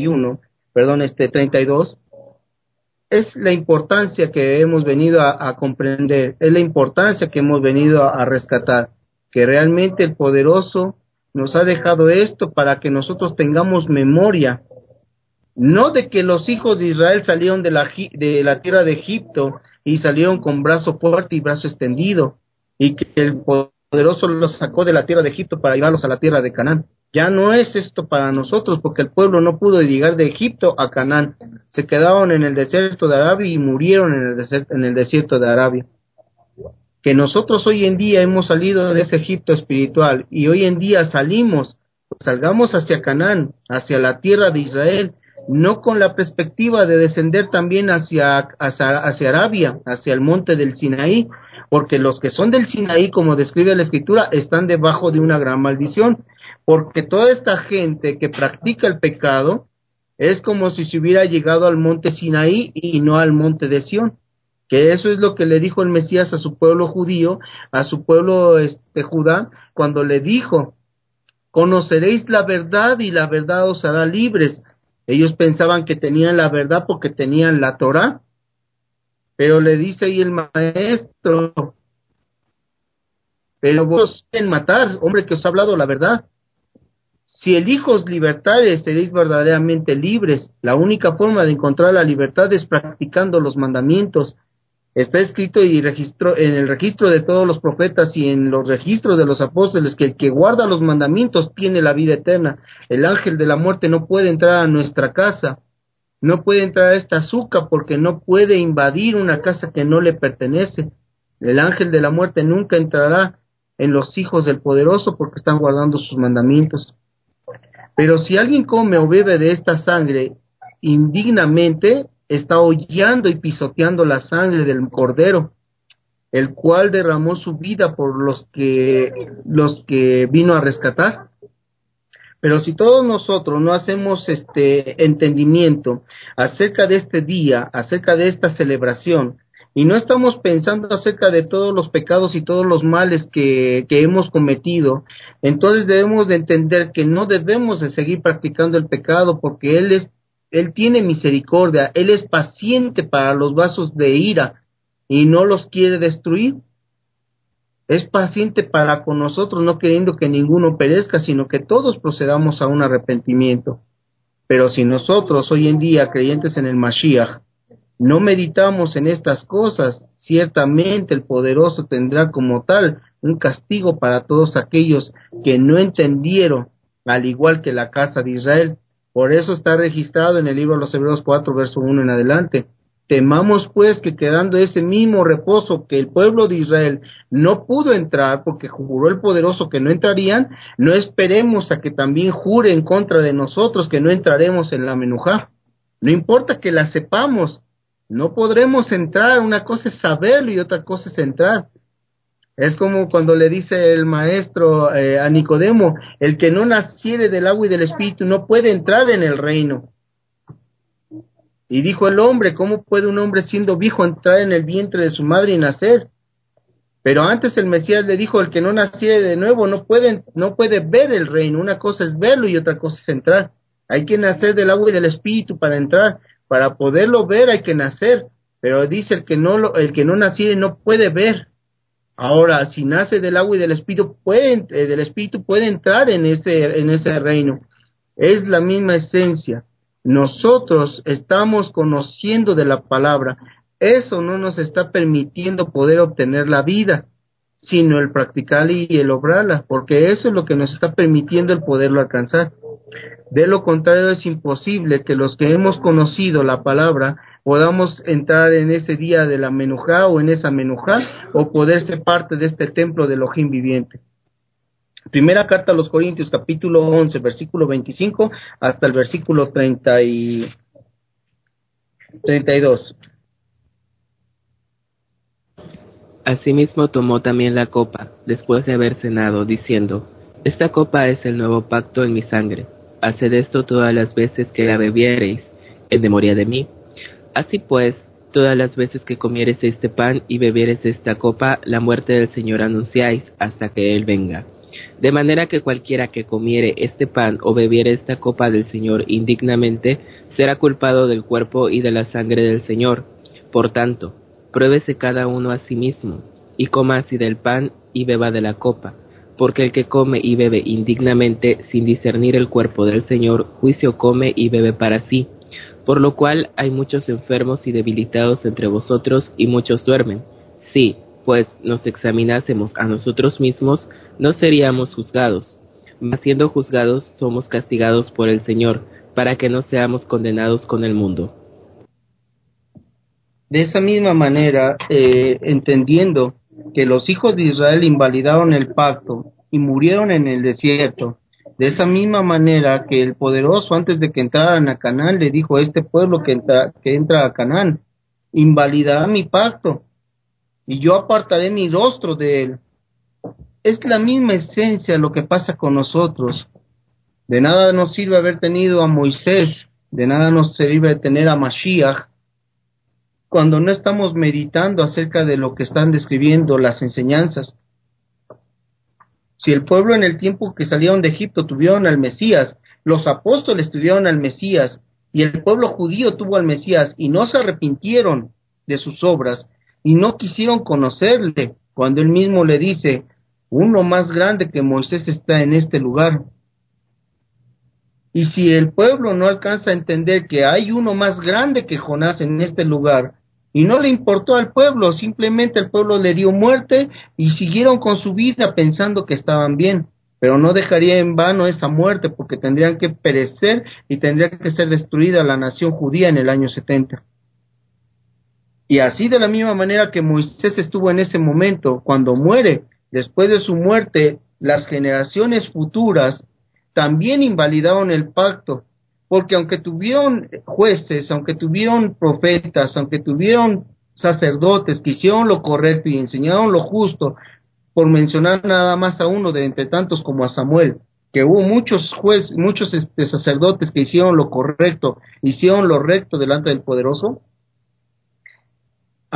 32, es la importancia que hemos venido a comprender, es la importancia que hemos venido a rescatar, que realmente el poderoso nos ha dejado esto para que nosotros tengamos memoria, no de que los hijos de Israel salieron de la tierra de Egipto y salieron con brazo fuerte y brazo extendido, y que el poderoso los sacó de la tierra de Egipto para llevarlos a la tierra de Canaán. Ya no es esto para nosotros, porque el pueblo no pudo llegar de Egipto a Canaán, se quedaron en el desierto de Arabia y murieron en el desierto de Arabia. Que nosotros hoy en día hemos salido de ese Egipto espiritual y hoy en día salgamos hacia Canaán, hacia la tierra de Israel, no con la perspectiva de descender también hacia Arabia, hacia el monte del Sinaí, porque los que son del Sinaí, como describe la Escritura, están debajo de una gran maldición, porque toda esta gente que practica el pecado es como si se hubiera llegado al monte Sinaí y no al monte de Sión, que eso es lo que le dijo el Mesías a su pueblo judío, a su pueblo Judá, cuando le dijo: conoceréis la verdad y la verdad os hará libres. Ellos pensaban que tenían la verdad porque tenían la Torá, pero le dice ahí el maestro: pero vos quieren matar, hombre que os ha hablado la verdad. Si el Hijo os libertare, seréis verdaderamente libres. La única forma de encontrar la libertad es practicando los mandamientos. Está escrito en el registro de todos los profetas y en los registros de los apóstoles que el que guarda los mandamientos tiene la vida eterna. El ángel de la muerte no puede entrar a nuestra casa, no puede entrar a esta azúcar porque no puede invadir una casa que no le pertenece. El ángel de la muerte nunca entrará en los hijos del poderoso porque están guardando sus mandamientos. Pero si alguien come o bebe de esta sangre indignamente, está hollando y pisoteando la sangre del Cordero, el cual derramó su vida por los que vino a rescatar. Pero si todos nosotros no hacemos entendimiento acerca de este día, acerca de esta celebración, y no estamos pensando acerca de todos los pecados y todos los males que hemos cometido, entonces debemos de entender que no debemos de seguir practicando el pecado, porque Él tiene misericordia, Él es paciente para los vasos de ira y no los quiere destruir. Es paciente para con nosotros, no queriendo que ninguno perezca, sino que todos procedamos a un arrepentimiento. Pero si nosotros hoy en día, creyentes en el Mashiach, no meditamos en estas cosas, ciertamente el Poderoso tendrá como tal un castigo para todos aquellos que no entendieron, al igual que la casa de Israel. Por eso está registrado en el libro de los Hebreos 4, verso 1 en adelante. Temamos pues que quedando ese mismo reposo que el pueblo de Israel no pudo entrar porque juró el Poderoso que no entrarían, no esperemos a que también jure en contra de nosotros que no entraremos en la menujá. No importa que la sepamos, no podremos entrar. Una cosa es saberlo y otra cosa es entrar. Es como cuando le dice el maestro a Nicodemo, el que no naciere del agua y del espíritu no puede entrar en el reino. Y dijo el hombre, ¿cómo puede un hombre siendo viejo entrar en el vientre de su madre y nacer? Pero antes el Mesías le dijo, el que no naciere de nuevo no puede ver el reino. Una cosa es verlo y otra cosa es entrar. Hay que nacer del agua y del espíritu para entrar. Para poderlo ver hay que nacer. Pero dice el que no naciere no puede ver. Ahora, si nace del agua y del espíritu puede entrar en ese reino. Es la misma esencia. Nosotros estamos conociendo de la palabra. Eso no nos está permitiendo poder obtener la vida, sino el practicarla y el obrarla, porque eso es lo que nos está permitiendo el poderlo alcanzar. De lo contrario, es imposible que los que hemos conocido la palabra podamos entrar en ese día de la menujá o en esa menujá o poder ser parte de este templo de Elohim viviente. Primera carta a los Corintios, capítulo 11, versículo 25 hasta el versículo 32. Asimismo tomó también la copa, después de haber cenado, diciendo, Esta copa es el nuevo pacto en mi sangre. Haced esto todas las veces que la bebiereis, en memoria de mí. Así pues, todas las veces que comiereis este pan y bebiereis esta copa, la muerte del Señor anunciáis, hasta que Él venga. De manera que cualquiera que comiere este pan o bebiere esta copa del Señor indignamente, será culpado del cuerpo y de la sangre del Señor. Por tanto, pruébese cada uno a sí mismo, y coma así del pan y beba de la copa, porque el que come y bebe indignamente, sin discernir el cuerpo del Señor, juicio come y bebe para sí. Por lo cual hay muchos enfermos y debilitados entre vosotros, y muchos duermen. Sí, pues nos examinásemos a nosotros mismos, no seríamos juzgados. Mas siendo juzgados, somos castigados por el Señor, para que no seamos condenados con el mundo. De esa misma manera, entendiendo que los hijos de Israel invalidaron el pacto y murieron en el desierto, de esa misma manera que el Poderoso, antes de que entraran a Canaán, le dijo a este pueblo que entra a Canaán, invalidará mi pacto y yo apartaré mi rostro de él. Es la misma esencia lo que pasa con nosotros. De nada nos sirve haber tenido a Moisés, de nada nos sirve tener a Mashiach, cuando no estamos meditando acerca de lo que están describiendo las enseñanzas. Si el pueblo en el tiempo que salieron de Egipto tuvieron al Mesías, los apóstoles tuvieron al Mesías, y el pueblo judío tuvo al Mesías, y no se arrepintieron de sus obras, y no quisieron conocerle, cuando él mismo le dice, uno más grande que Moisés está en este lugar. Y si el pueblo no alcanza a entender que hay uno más grande que Jonás en este lugar, y no le importó al pueblo, simplemente el pueblo le dio muerte y siguieron con su vida pensando que estaban bien, pero no dejaría en vano esa muerte porque tendrían que perecer y tendría que ser destruida la nación judía en el año 70. Y así de la misma manera que Moisés estuvo en ese momento, cuando muere, después de su muerte, las generaciones futuras también invalidaron el pacto, porque aunque tuvieron jueces, aunque tuvieron profetas, aunque tuvieron sacerdotes que hicieron lo correcto y enseñaron lo justo, por mencionar nada más a uno de entre tantos como a Samuel, que hubo muchos sacerdotes que hicieron lo correcto, hicieron lo recto delante del Poderoso,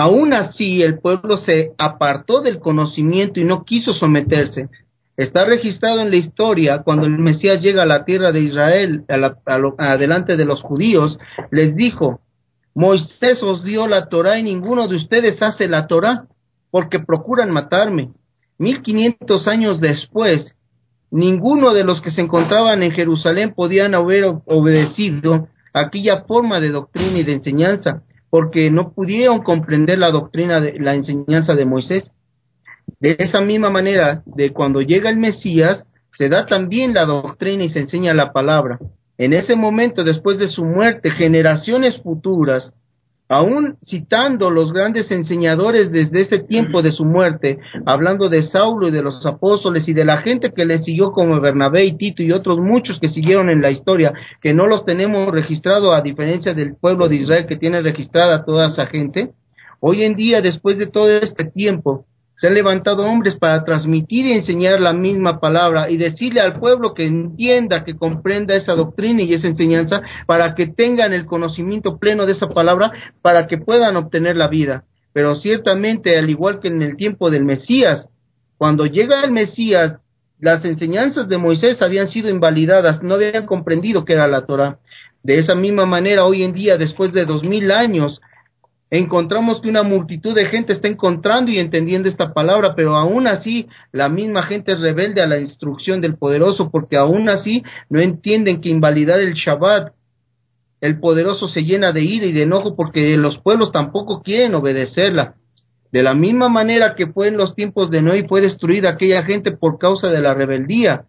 Aún así, el pueblo se apartó del conocimiento y no quiso someterse. Está registrado en la historia, cuando el Mesías llega a la tierra de Israel, delante de los judíos, les dijo: Moisés os dio la Torá y ninguno de ustedes hace la Torá, porque procuran matarme. 1500 años después, ninguno de los que se encontraban en Jerusalén podían haber obedecido aquella forma de doctrina y de enseñanza, porque no pudieron comprender la doctrina de la enseñanza de Moisés. De esa misma manera, de cuando llega el Mesías, se da también la doctrina y se enseña la palabra. En ese momento, después de su muerte, generaciones futuras, aún citando los grandes enseñadores desde ese tiempo de su muerte, hablando de Saulo y de los apóstoles y de la gente que le siguió como Bernabé y Tito y otros muchos que siguieron en la historia, que no los tenemos registrados a diferencia del pueblo de Israel que tiene registrada toda esa gente. Hoy en día, después de todo este tiempo, se han levantado hombres para transmitir y enseñar la misma palabra y decirle al pueblo que entienda, que comprenda esa doctrina y esa enseñanza, para que tengan el conocimiento pleno de esa palabra, para que puedan obtener la vida. Pero ciertamente, al igual que en el tiempo del Mesías, cuando llega el Mesías, las enseñanzas de Moisés habían sido invalidadas, no habían comprendido qué era la Torá. De esa misma manera, hoy en día, después de 2000 años, encontramos que una multitud de gente está encontrando y entendiendo esta palabra, pero aún así la misma gente es rebelde a la instrucción del Poderoso, porque aún así no entienden que invalidar el Shabbat, el Poderoso se llena de ira y de enojo porque los pueblos tampoco quieren obedecerla. De la misma manera que fue en los tiempos de Noé, fue destruida aquella gente por causa de la rebeldía.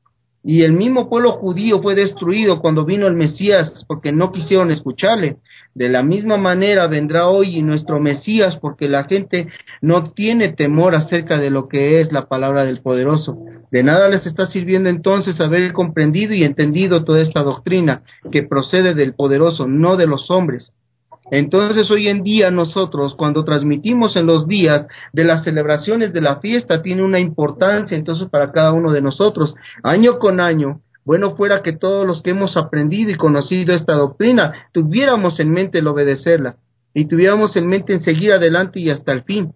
Y el mismo pueblo judío fue destruido cuando vino el Mesías, porque no quisieron escucharle. De la misma manera vendrá hoy nuestro Mesías, porque la gente no tiene temor acerca de lo que es la palabra del Poderoso. De nada les está sirviendo entonces haber comprendido y entendido toda esta doctrina que procede del Poderoso, no de los hombres. Entonces hoy en día nosotros, cuando transmitimos en los días de las celebraciones de la fiesta, tiene una importancia entonces para cada uno de nosotros, año con año. Bueno fuera que todos los que hemos aprendido y conocido esta doctrina tuviéramos en mente el obedecerla y tuviéramos en mente en seguir adelante y hasta el fin.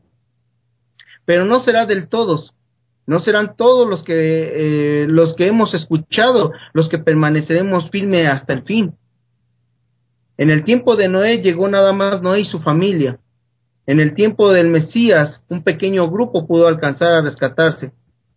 Pero no será del todos, no serán todos los que hemos escuchado los que permaneceremos firmes hasta el fin. En el tiempo de Noé llegó nada más Noé y su familia. En el tiempo del Mesías, un pequeño grupo pudo alcanzar a rescatarse.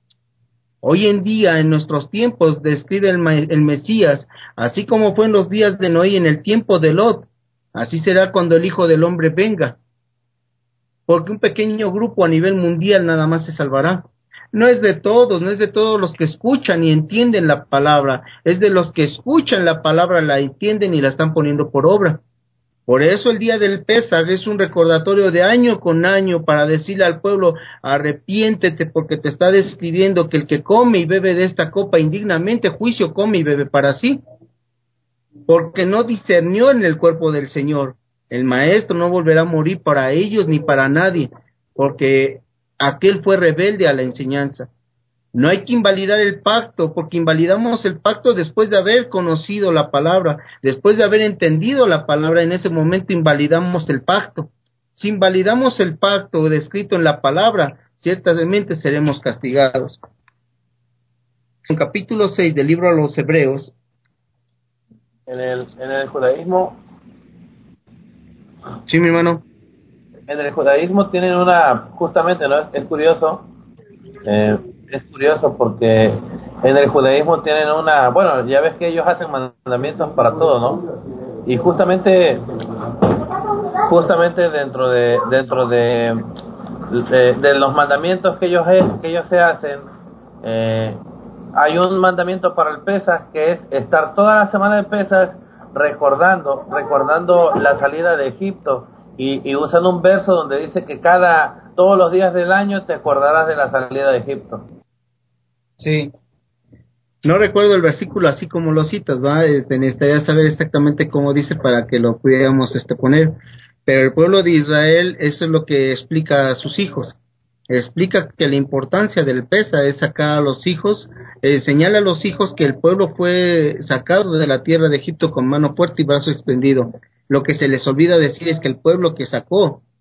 Hoy en día, en nuestros tiempos, describe el Mesías, así como fue en los días de Noé y en el tiempo de Lot, así será cuando el Hijo del Hombre venga. Porque un pequeño grupo a nivel mundial nada más se salvará. No es de todos, no es de todos los que escuchan y entienden la palabra, es de los que escuchan la palabra, la entienden y la están poniendo por obra. Por eso el día del Pesaj es un recordatorio de año con año para decirle al pueblo: arrepiéntete, porque te está describiendo que el que come y bebe de esta copa indignamente, juicio come y bebe para sí, porque no discernió en el cuerpo del Señor. El maestro no volverá a morir para ellos ni para nadie, porque aquel fue rebelde a la enseñanza. No hay que invalidar el pacto, porque invalidamos el pacto después de haber conocido la palabra, después de haber entendido la palabra. En ese momento invalidamos el pacto. Si invalidamos el pacto descrito en la palabra, ciertamente seremos castigados. En capítulo 6 del libro a los Hebreos, en el judaísmo, sí, mi hermano, en el judaísmo tienen justamente, ¿no? Es curioso porque en el judaísmo tienen bueno, ya ves que ellos hacen mandamientos para todo, ¿no? Y justamente dentro de los mandamientos que ellos se hacen, hay un mandamiento para el Pesaj, que es estar toda la semana de Pesaj recordando la salida de Egipto, y usan un verso donde dice que todos los días del año te acordarás de la salida de Egipto. Sí. No recuerdo el versículo así como lo citas, ¿va? Necesitaría saber exactamente cómo dice para que lo pudiéramos poner. Pero el pueblo de Israel, eso es lo que explica a sus hijos. Explica que la importancia del Pesaj es sacar a los hijos, señala a los hijos que el pueblo fue sacado de la tierra de Egipto con mano fuerte y brazo extendido. Lo que se les olvida decir es que el pueblo que sacó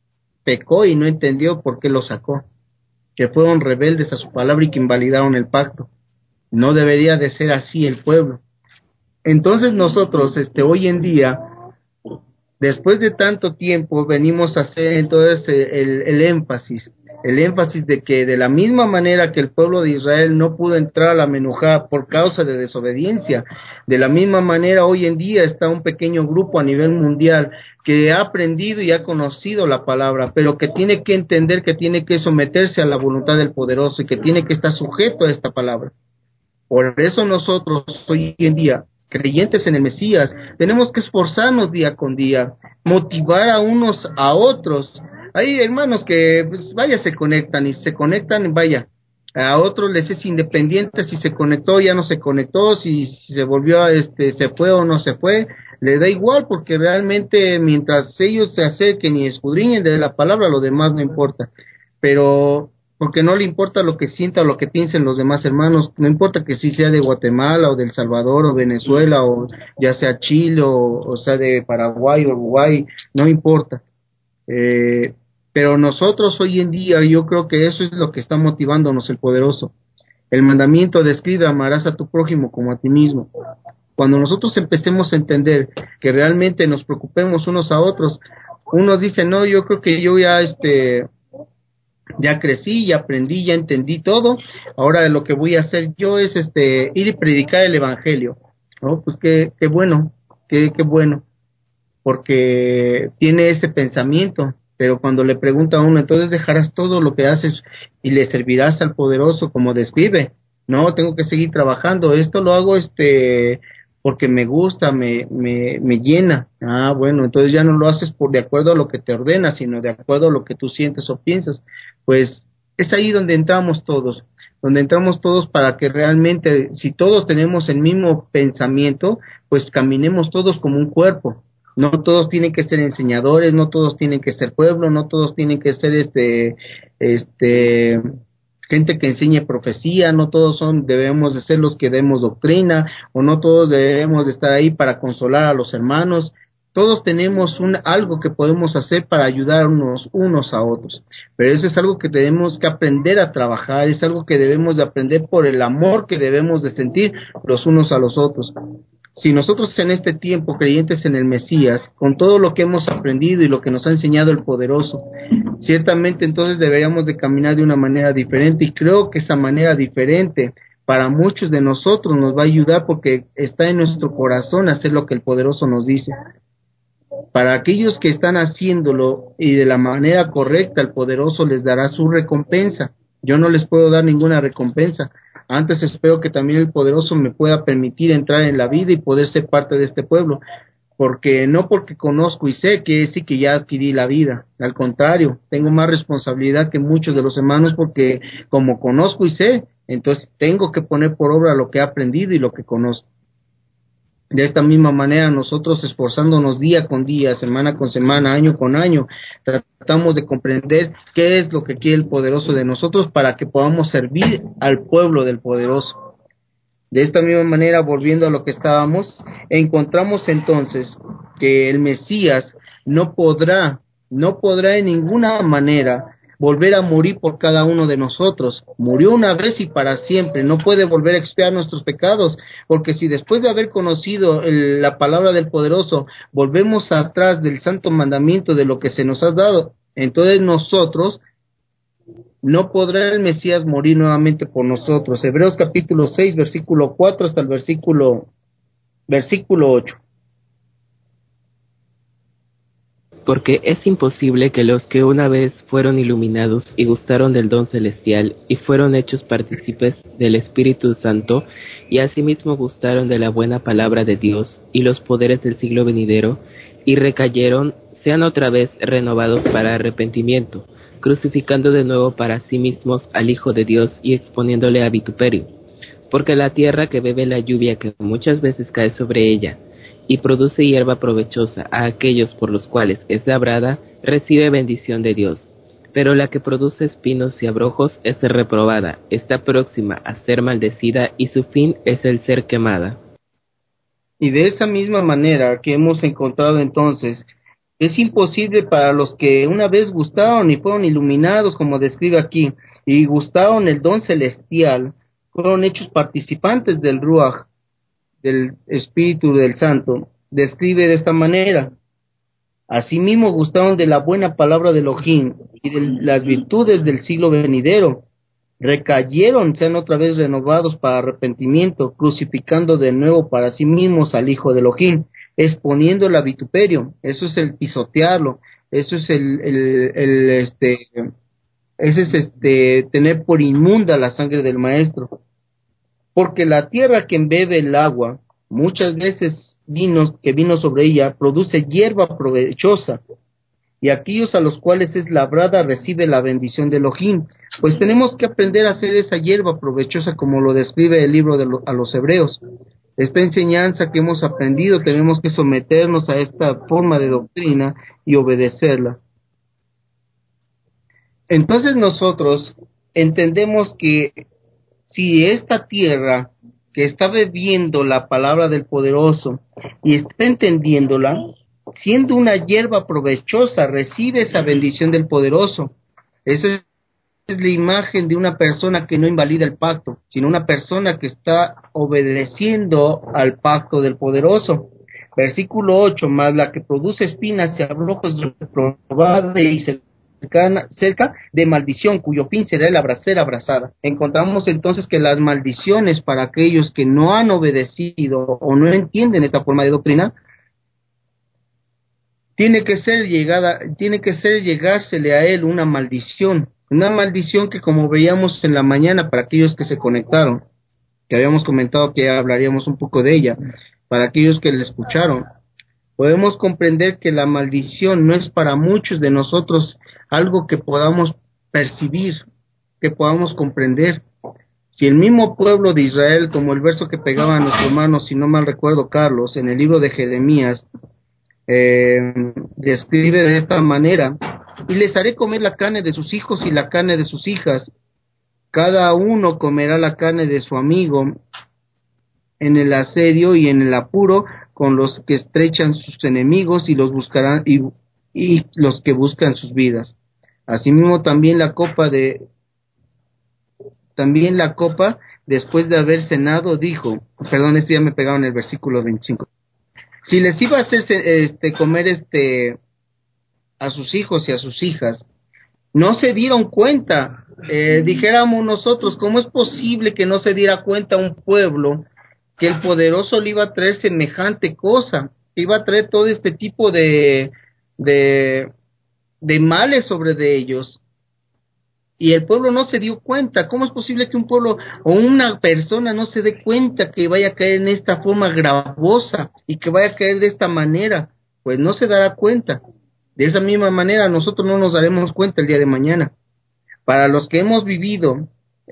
pecó y no entendió por qué lo sacó, que fueron rebeldes a su palabra y que invalidaron el pacto. No debería de ser así el pueblo. Entonces nosotros, hoy en día, después de tanto tiempo, venimos a hacer entonces el énfasis de que de la misma manera que el pueblo de Israel no pudo entrar a la Menujá por causa de desobediencia, de la misma manera hoy en día está un pequeño grupo a nivel mundial que ha aprendido y ha conocido la palabra, pero que tiene que entender que tiene que someterse a la voluntad del Poderoso y que tiene que estar sujeto a esta palabra. Por eso nosotros hoy en día, creyentes en el Mesías, tenemos que esforzarnos día con día, motivar a unos a otros. Hay hermanos que, pues, vaya, se conectan, vaya, a otros les es independiente si se conectó, ya no se conectó, si se volvió, se fue o no se fue, le da igual, porque realmente mientras ellos se acerquen y escudriñen de la palabra, lo demás no importa. Pero porque no le importa lo que sienta o lo que piensen los demás hermanos, no importa que sí sea de Guatemala o de El Salvador o Venezuela o ya sea Chile o sea de Paraguay o Uruguay, no importa. Pero nosotros hoy en día, yo creo que eso es lo que está motivándonos el Poderoso. El mandamiento describe: amarás a tu prójimo como a ti mismo. Cuando nosotros empecemos a entender que realmente nos preocupemos unos a otros, unos dicen, no, yo creo que yo ya crecí, ya aprendí, ya entendí todo, ahora lo que voy a hacer yo es ir y predicar el evangelio, ¿no? Pues qué bueno, qué bueno, porque tiene ese pensamiento, pero cuando le pregunta a uno, entonces dejarás todo lo que haces y le servirás al Poderoso como describe. No, tengo que seguir trabajando, esto lo hago porque me gusta, me llena. Ah, bueno, entonces ya no lo haces de acuerdo a lo que te ordena, sino de acuerdo a lo que tú sientes o piensas. Pues es ahí donde entramos todos para que realmente, si todos tenemos el mismo pensamiento, pues caminemos todos como un cuerpo. No todos tienen que ser enseñadores, no todos tienen que ser pueblo, no todos tienen que ser gente que enseñe profecía, no todos debemos de ser los que demos doctrina, o no todos debemos de estar ahí para consolar a los hermanos. Todos tenemos algo que podemos hacer para ayudarnos unos a otros, pero eso es algo que tenemos que aprender a trabajar, es algo que debemos de aprender por el amor que debemos de sentir los unos a los otros. Si nosotros en este tiempo, creyentes en el Mesías, con todo lo que hemos aprendido y lo que nos ha enseñado el Poderoso, ciertamente entonces deberíamos de caminar de una manera diferente, y creo que esa manera diferente para muchos de nosotros nos va a ayudar, porque está en nuestro corazón hacer lo que el Poderoso nos dice. Para aquellos que están haciéndolo y de la manera correcta, el Poderoso les dará su recompensa. Yo no les puedo dar ninguna recompensa. Antes espero que también el Poderoso me pueda permitir entrar en la vida y poder ser parte de este pueblo, porque no porque conozco y sé que sí que ya adquirí la vida, al contrario, tengo más responsabilidad que muchos de los hermanos, porque como conozco y sé, entonces tengo que poner por obra lo que he aprendido y lo que conozco. De esta misma manera, nosotros, esforzándonos día con día, semana con semana, año con año, tratamos de comprender qué es lo que quiere el Poderoso de nosotros para que podamos servir al pueblo del Poderoso. De esta misma manera, volviendo a lo que estábamos, encontramos entonces que el Mesías no podrá en ninguna manera volver a morir por cada uno de nosotros. Murió una vez y para siempre, no puede volver a expiar nuestros pecados, porque si después de haber conocido la palabra del Poderoso, volvemos atrás del santo mandamiento de lo que se nos ha dado, entonces nosotros no podrá el Mesías morir nuevamente por nosotros. Hebreos capítulo 6, versículo 4 hasta el versículo 8. Porque es imposible que los que una vez fueron iluminados y gustaron del don celestial y fueron hechos partícipes del Espíritu Santo y asimismo gustaron de la buena palabra de Dios y los poderes del siglo venidero y recayeron, sean otra vez renovados para arrepentimiento, crucificando de nuevo para sí mismos al Hijo de Dios y exponiéndole a vituperio. Porque la tierra que bebe la lluvia que muchas veces cae sobre ella, y produce hierba provechosa a aquellos por los cuales es labrada, recibe bendición de Dios. Pero la que produce espinos y abrojos es reprobada, está próxima a ser maldecida, y su fin es el ser quemada. Y de esa misma manera que hemos encontrado entonces Es imposible para los que una vez gustaron y fueron iluminados, como describe aquí, y gustaron el don celestial, fueron hechos participantes del Ruach, del Espíritu del Santo. Describe de esta manera: asimismo gustaron de la buena palabra de Elohim y de las virtudes del siglo venidero. Recayeron, sean otra vez renovados para arrepentimiento, crucificando de nuevo para sí mismos al Hijo de Elohim, exponiendo el vituperio. Eso es el pisotearlo, eso es tener por inmunda la sangre del Maestro. Porque la tierra que embebe el agua, muchas veces vino sobre ella, produce hierba provechosa, y aquellos a los cuales es labrada recibe la bendición de Elohim. Pues tenemos que aprender a hacer esa hierba provechosa, como lo describe el libro a los Hebreos. Esta enseñanza que hemos aprendido, tenemos que someternos a esta forma de doctrina y obedecerla. Entonces nosotros entendemos que si esta tierra que está bebiendo la palabra del Poderoso y está entendiéndola, siendo una hierba provechosa, recibe esa bendición del Poderoso. Esa es la imagen de una persona que no invalida el pacto, sino una persona que está obedeciendo al pacto del Poderoso. Versículo 8, más la que produce espinas y abrojos reprobada y cerca de maldición, cuyo fin será el ser abrazada. Encontramos entonces que las maldiciones para aquellos que no han obedecido o no entienden esta forma de doctrina, tiene que ser llegársele a él una maldición que, como veíamos en la mañana, para aquellos que se conectaron, que habíamos comentado que hablaríamos un poco de ella, para aquellos que le escucharon, podemos comprender que la maldición no es para muchos de nosotros algo que podamos percibir, que podamos comprender. Si el mismo pueblo de Israel, como el verso que pegaba a nuestro hermano, si no mal recuerdo, Carlos, en el libro de Jeremías, describe de esta manera: y les haré comer la carne de sus hijos y la carne de sus hijas, cada uno comerá la carne de su amigo en el asedio y en el apuro, con los que estrechan sus enemigos y los buscarán y los que buscan sus vidas. Asimismo también la copa después de haber cenado dijo, esto ya me pegaron en el versículo 25. Si les iba a hacer comer a sus hijos y a sus hijas, no se dieron cuenta. Dijéramos nosotros, ¿cómo es posible que no se diera cuenta un pueblo que el Poderoso le iba a traer semejante cosa? Iba a traer todo este tipo de males sobre de ellos. Y el pueblo no se dio cuenta. ¿Cómo es posible que un pueblo o una persona no se dé cuenta que vaya a caer en esta forma gravosa y que vaya a caer de esta manera? Pues no se dará cuenta. De esa misma manera nosotros no nos daremos cuenta el día de mañana. Para los que hemos vivido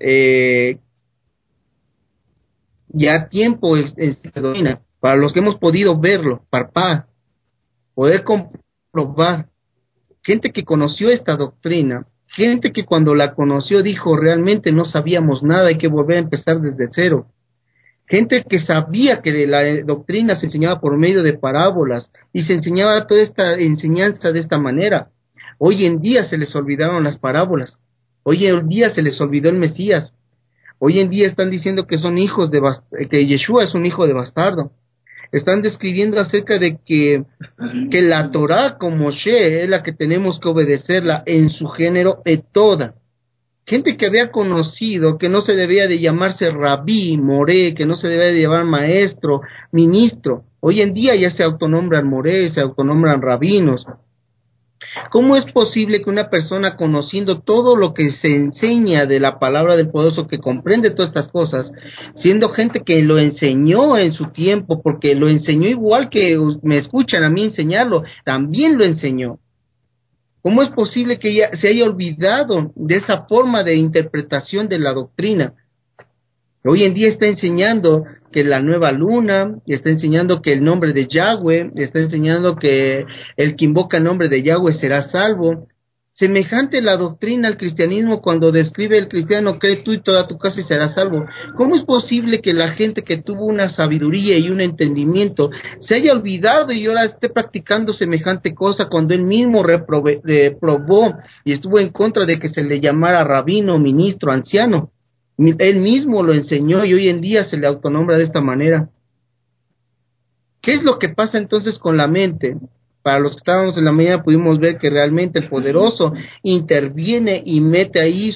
ya tiempo para los que hemos podido verlo, poder comprobar, gente que conoció esta doctrina, gente que cuando la conoció dijo, realmente no sabíamos nada, hay que volver a empezar desde cero. Gente que sabía que la doctrina se enseñaba por medio de parábolas y se enseñaba toda esta enseñanza de esta manera. Hoy en día se les olvidaron las parábolas. Hoy en día se les olvidó el Mesías. Hoy en día están diciendo que son hijos que Yeshua es un hijo de bastardo. Están describiendo acerca de que la Torá como Moshe es la que tenemos que obedecerla en su género toda. Gente que había conocido que no se debía de llamarse rabí, moré, que no se debía de llamar maestro, ministro. Hoy en día ya se autonombran moré, se autonombran rabinos. ¿Cómo es posible que una persona, conociendo todo lo que se enseña de la palabra del Poderoso, que comprende todas estas cosas, siendo gente que lo enseñó en su tiempo, porque lo enseñó igual que me escuchan a mí enseñarlo, también lo enseñó? ¿Cómo es posible que ella se haya olvidado de esa forma de interpretación de la doctrina? Hoy en día está enseñando que la nueva luna, está enseñando que el nombre de Yahweh, está enseñando que el que invoca el nombre de Yahweh será salvo, Semejante la doctrina al cristianismo cuando describe el cristiano, cree tú y toda tu casa y serás salvo. ¿Cómo es posible que la gente que tuvo una sabiduría y un entendimiento se haya olvidado y ahora esté practicando semejante cosa cuando él mismo reprobó y estuvo en contra de que se le llamara rabino, ministro, anciano? Él mismo lo enseñó y hoy en día se le autonombra de esta manera. ¿Qué es lo que pasa entonces con la mente? Para los que estábamos en la mañana pudimos ver que realmente el poderoso interviene y mete ahí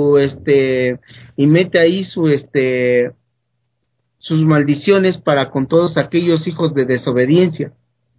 sus maldiciones para con todos aquellos hijos de desobediencia.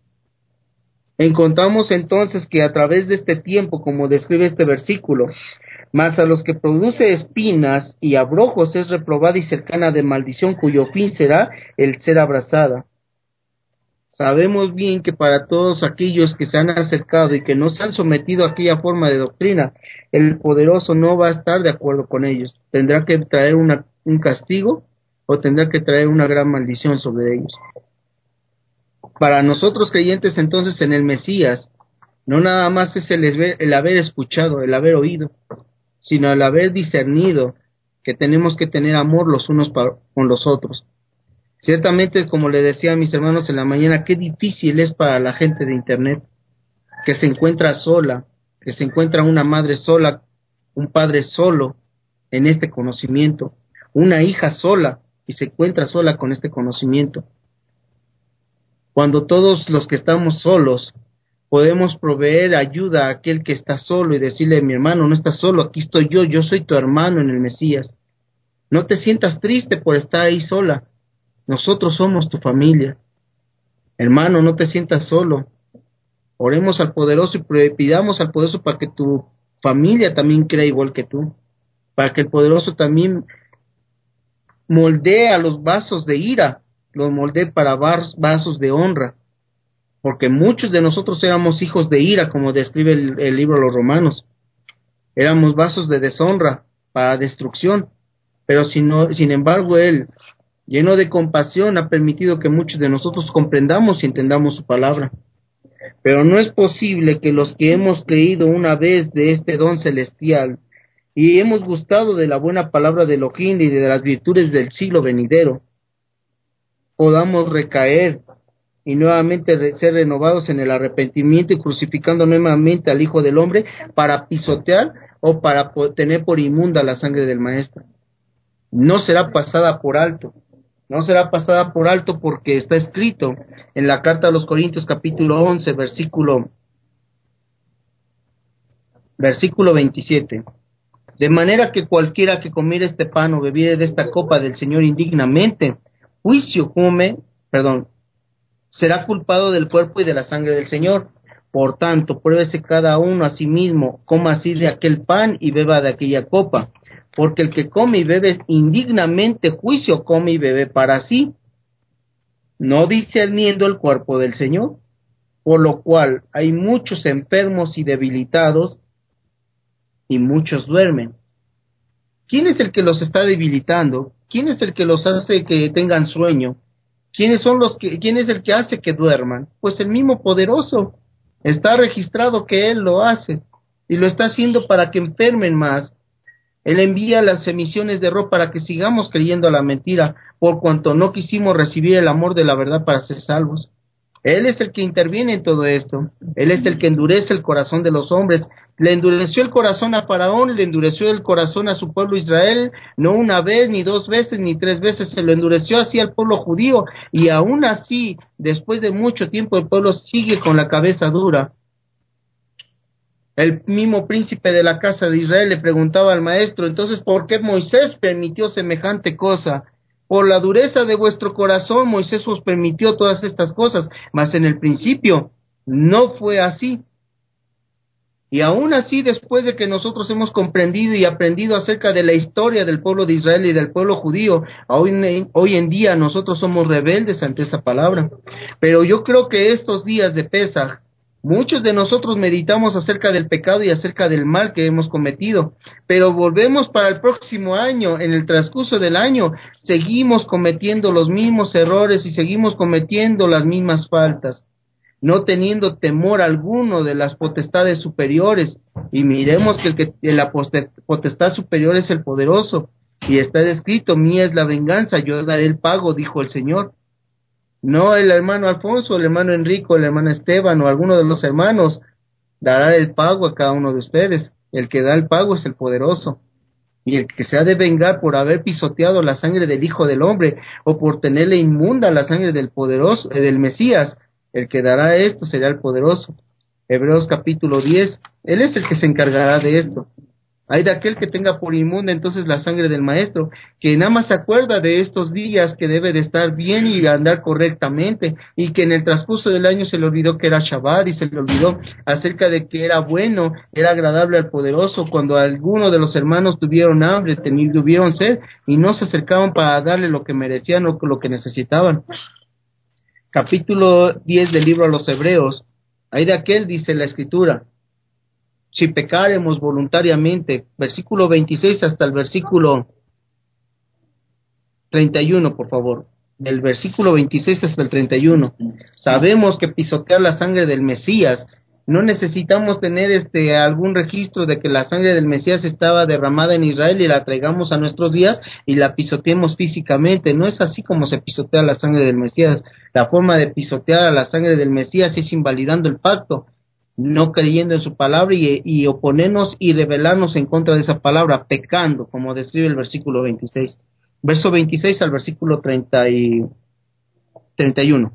Encontramos entonces que a través de este tiempo, como describe este versículo, mas a los que produce espinas y abrojos es reprobada y cercana de maldición, cuyo fin será el ser abrazada. Sabemos bien que para todos aquellos que se han acercado y que no se han sometido a aquella forma de doctrina, el poderoso no va a estar de acuerdo con ellos. Tendrá que traer un castigo o tendrá que traer una gran maldición sobre ellos. Para nosotros creyentes entonces en el Mesías, no nada más es el haber escuchado, el haber oído, sino el haber discernido que tenemos que tener amor los unos con los otros. Ciertamente, como le decía a mis hermanos en la mañana, qué difícil es para la gente de Internet, que se encuentra sola, que se encuentra una madre sola, un padre solo en este conocimiento, una hija sola y se encuentra sola con este conocimiento. Cuando todos los que estamos solos podemos proveer ayuda a aquel que está solo y decirle, mi hermano, no estás solo, aquí estoy yo soy tu hermano en el Mesías. No te sientas triste por estar ahí sola. Nosotros somos tu familia. Hermano, no te sientas solo. Oremos al poderoso y pidamos al poderoso para que tu familia también crea igual que tú. Para que el poderoso también moldee a los vasos de ira, los moldee para vasos de honra. Porque muchos de nosotros éramos hijos de ira, como describe el libro de los Romanos. Éramos vasos de deshonra, para destrucción. Pero sin embargo, Él, lleno de compasión, ha permitido que muchos de nosotros comprendamos y entendamos su palabra. Pero no es posible que los que hemos creído una vez de este don celestial y hemos gustado de la buena palabra de Elohim y de las virtudes del siglo venidero, podamos recaer y nuevamente ser renovados en el arrepentimiento y crucificando nuevamente al Hijo del Hombre para pisotear o para tener por inmunda la sangre del Maestro. No será pasada por alto. No será pasada por alto porque está escrito en la carta a los Corintios capítulo 11 versículo 27. De manera que cualquiera que comiere este pan o bebiere de esta copa del Señor indignamente, será culpado del cuerpo y de la sangre del Señor. Por tanto, pruébese cada uno a sí mismo, coma así de aquel pan y beba de aquella copa. Porque el que come y bebe indignamente, juicio come y bebe para sí, no discerniendo el cuerpo del Señor. Por lo cual hay muchos enfermos y debilitados, y muchos duermen. ¿Quién es el que los está debilitando? ¿Quién es el que los hace que tengan sueño? ¿Quién es el que hace que duerman? Pues el mismo poderoso. Está registrado que Él lo hace, y lo está haciendo para que enfermen más. Él envía las emisiones de error para que sigamos creyendo a la mentira, por cuanto no quisimos recibir el amor de la verdad para ser salvos. Él es el que interviene en todo esto. Él es el que endurece el corazón de los hombres. Le endureció el corazón a Faraón, le endureció el corazón a su pueblo Israel, no una vez, ni dos veces, ni tres veces, se lo endureció así al pueblo judío, y aún así, después de mucho tiempo, el pueblo sigue con la cabeza dura. El mismo príncipe de la casa de Israel le preguntaba al maestro, entonces, ¿por qué Moisés permitió semejante cosa? Por la dureza de vuestro corazón, Moisés os permitió todas estas cosas, mas en el principio no fue así. Y aún así, después de que nosotros hemos comprendido y aprendido acerca de la historia del pueblo de Israel y del pueblo judío, hoy en día nosotros somos rebeldes ante esa palabra. Pero yo creo que estos días de Pesaj, muchos de nosotros meditamos acerca del pecado y acerca del mal que hemos cometido, pero volvemos para el próximo año, en el transcurso del año, seguimos cometiendo los mismos errores y seguimos cometiendo las mismas faltas. no teniendo temor alguno de las potestades superiores. Y miremos que la potestad superior es el poderoso, y está escrito: mía es la venganza, yo daré el pago, dijo el Señor. No el hermano Alfonso, el hermano Enrico, el hermano Esteban o alguno de los hermanos dará el pago a cada uno de ustedes. El que da el pago es el poderoso. Y el que se ha de vengar por haber pisoteado la sangre del Hijo del Hombre, o por tenerle inmunda la sangre del poderoso, del Mesías, el que dará esto será el poderoso. Hebreos capítulo 10, él es el que se encargará de esto. Hay de aquel que tenga por inmunda entonces la sangre del Maestro, que nada más se acuerda de estos días que debe de estar bien y andar correctamente, y que en el transcurso del año se le olvidó que era Shabbat, y se le olvidó acerca de que era bueno, era agradable al poderoso, cuando algunos de los hermanos tuvieron hambre, tuvieron sed, y no se acercaban para darle lo que merecían o lo que necesitaban. Capítulo 10 del libro a los Hebreos. Hay de aquel, dice la Escritura, si pecaremos voluntariamente, versículo 26 hasta el versículo 31, por favor, del versículo 26 hasta el 31, sabemos que pisotear la sangre del Mesías, no necesitamos tener algún registro de que la sangre del Mesías estaba derramada en Israel y la traigamos a nuestros días y la pisoteemos físicamente. No es así como se pisotea la sangre del Mesías. La forma de pisotear a la sangre del Mesías es invalidando el pacto, no creyendo en su palabra y oponernos y rebelarnos en contra de esa palabra, pecando, como describe el versículo 26. Verso 26 al versículo 31.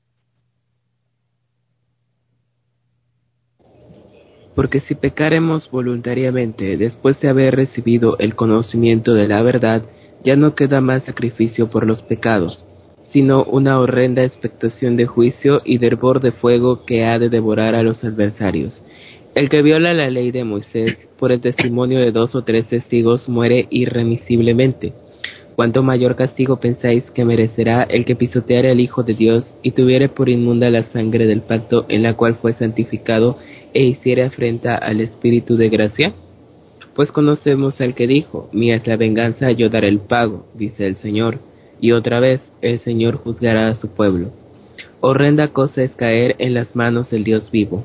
Porque si pecaremos voluntariamente después de haber recibido el conocimiento de la verdad, ya no queda más sacrificio por los pecados, sino una horrenda expectación de juicio y de hervor de fuego que ha de devorar a los adversarios. El que viola la ley de Moisés por el testimonio de 2 o 3 testigos muere irremisiblemente. ¿Cuánto mayor castigo pensáis que merecerá el que pisoteare al Hijo de Dios y tuviere por inmunda la sangre del pacto en la cual fue santificado e hiciere afrenta al Espíritu de gracia? Pues conocemos al que dijo: mía es la venganza, yo daré el pago, dice el Señor. Y otra vez, el Señor juzgará a su pueblo. Horrenda cosa es caer en las manos del Dios vivo.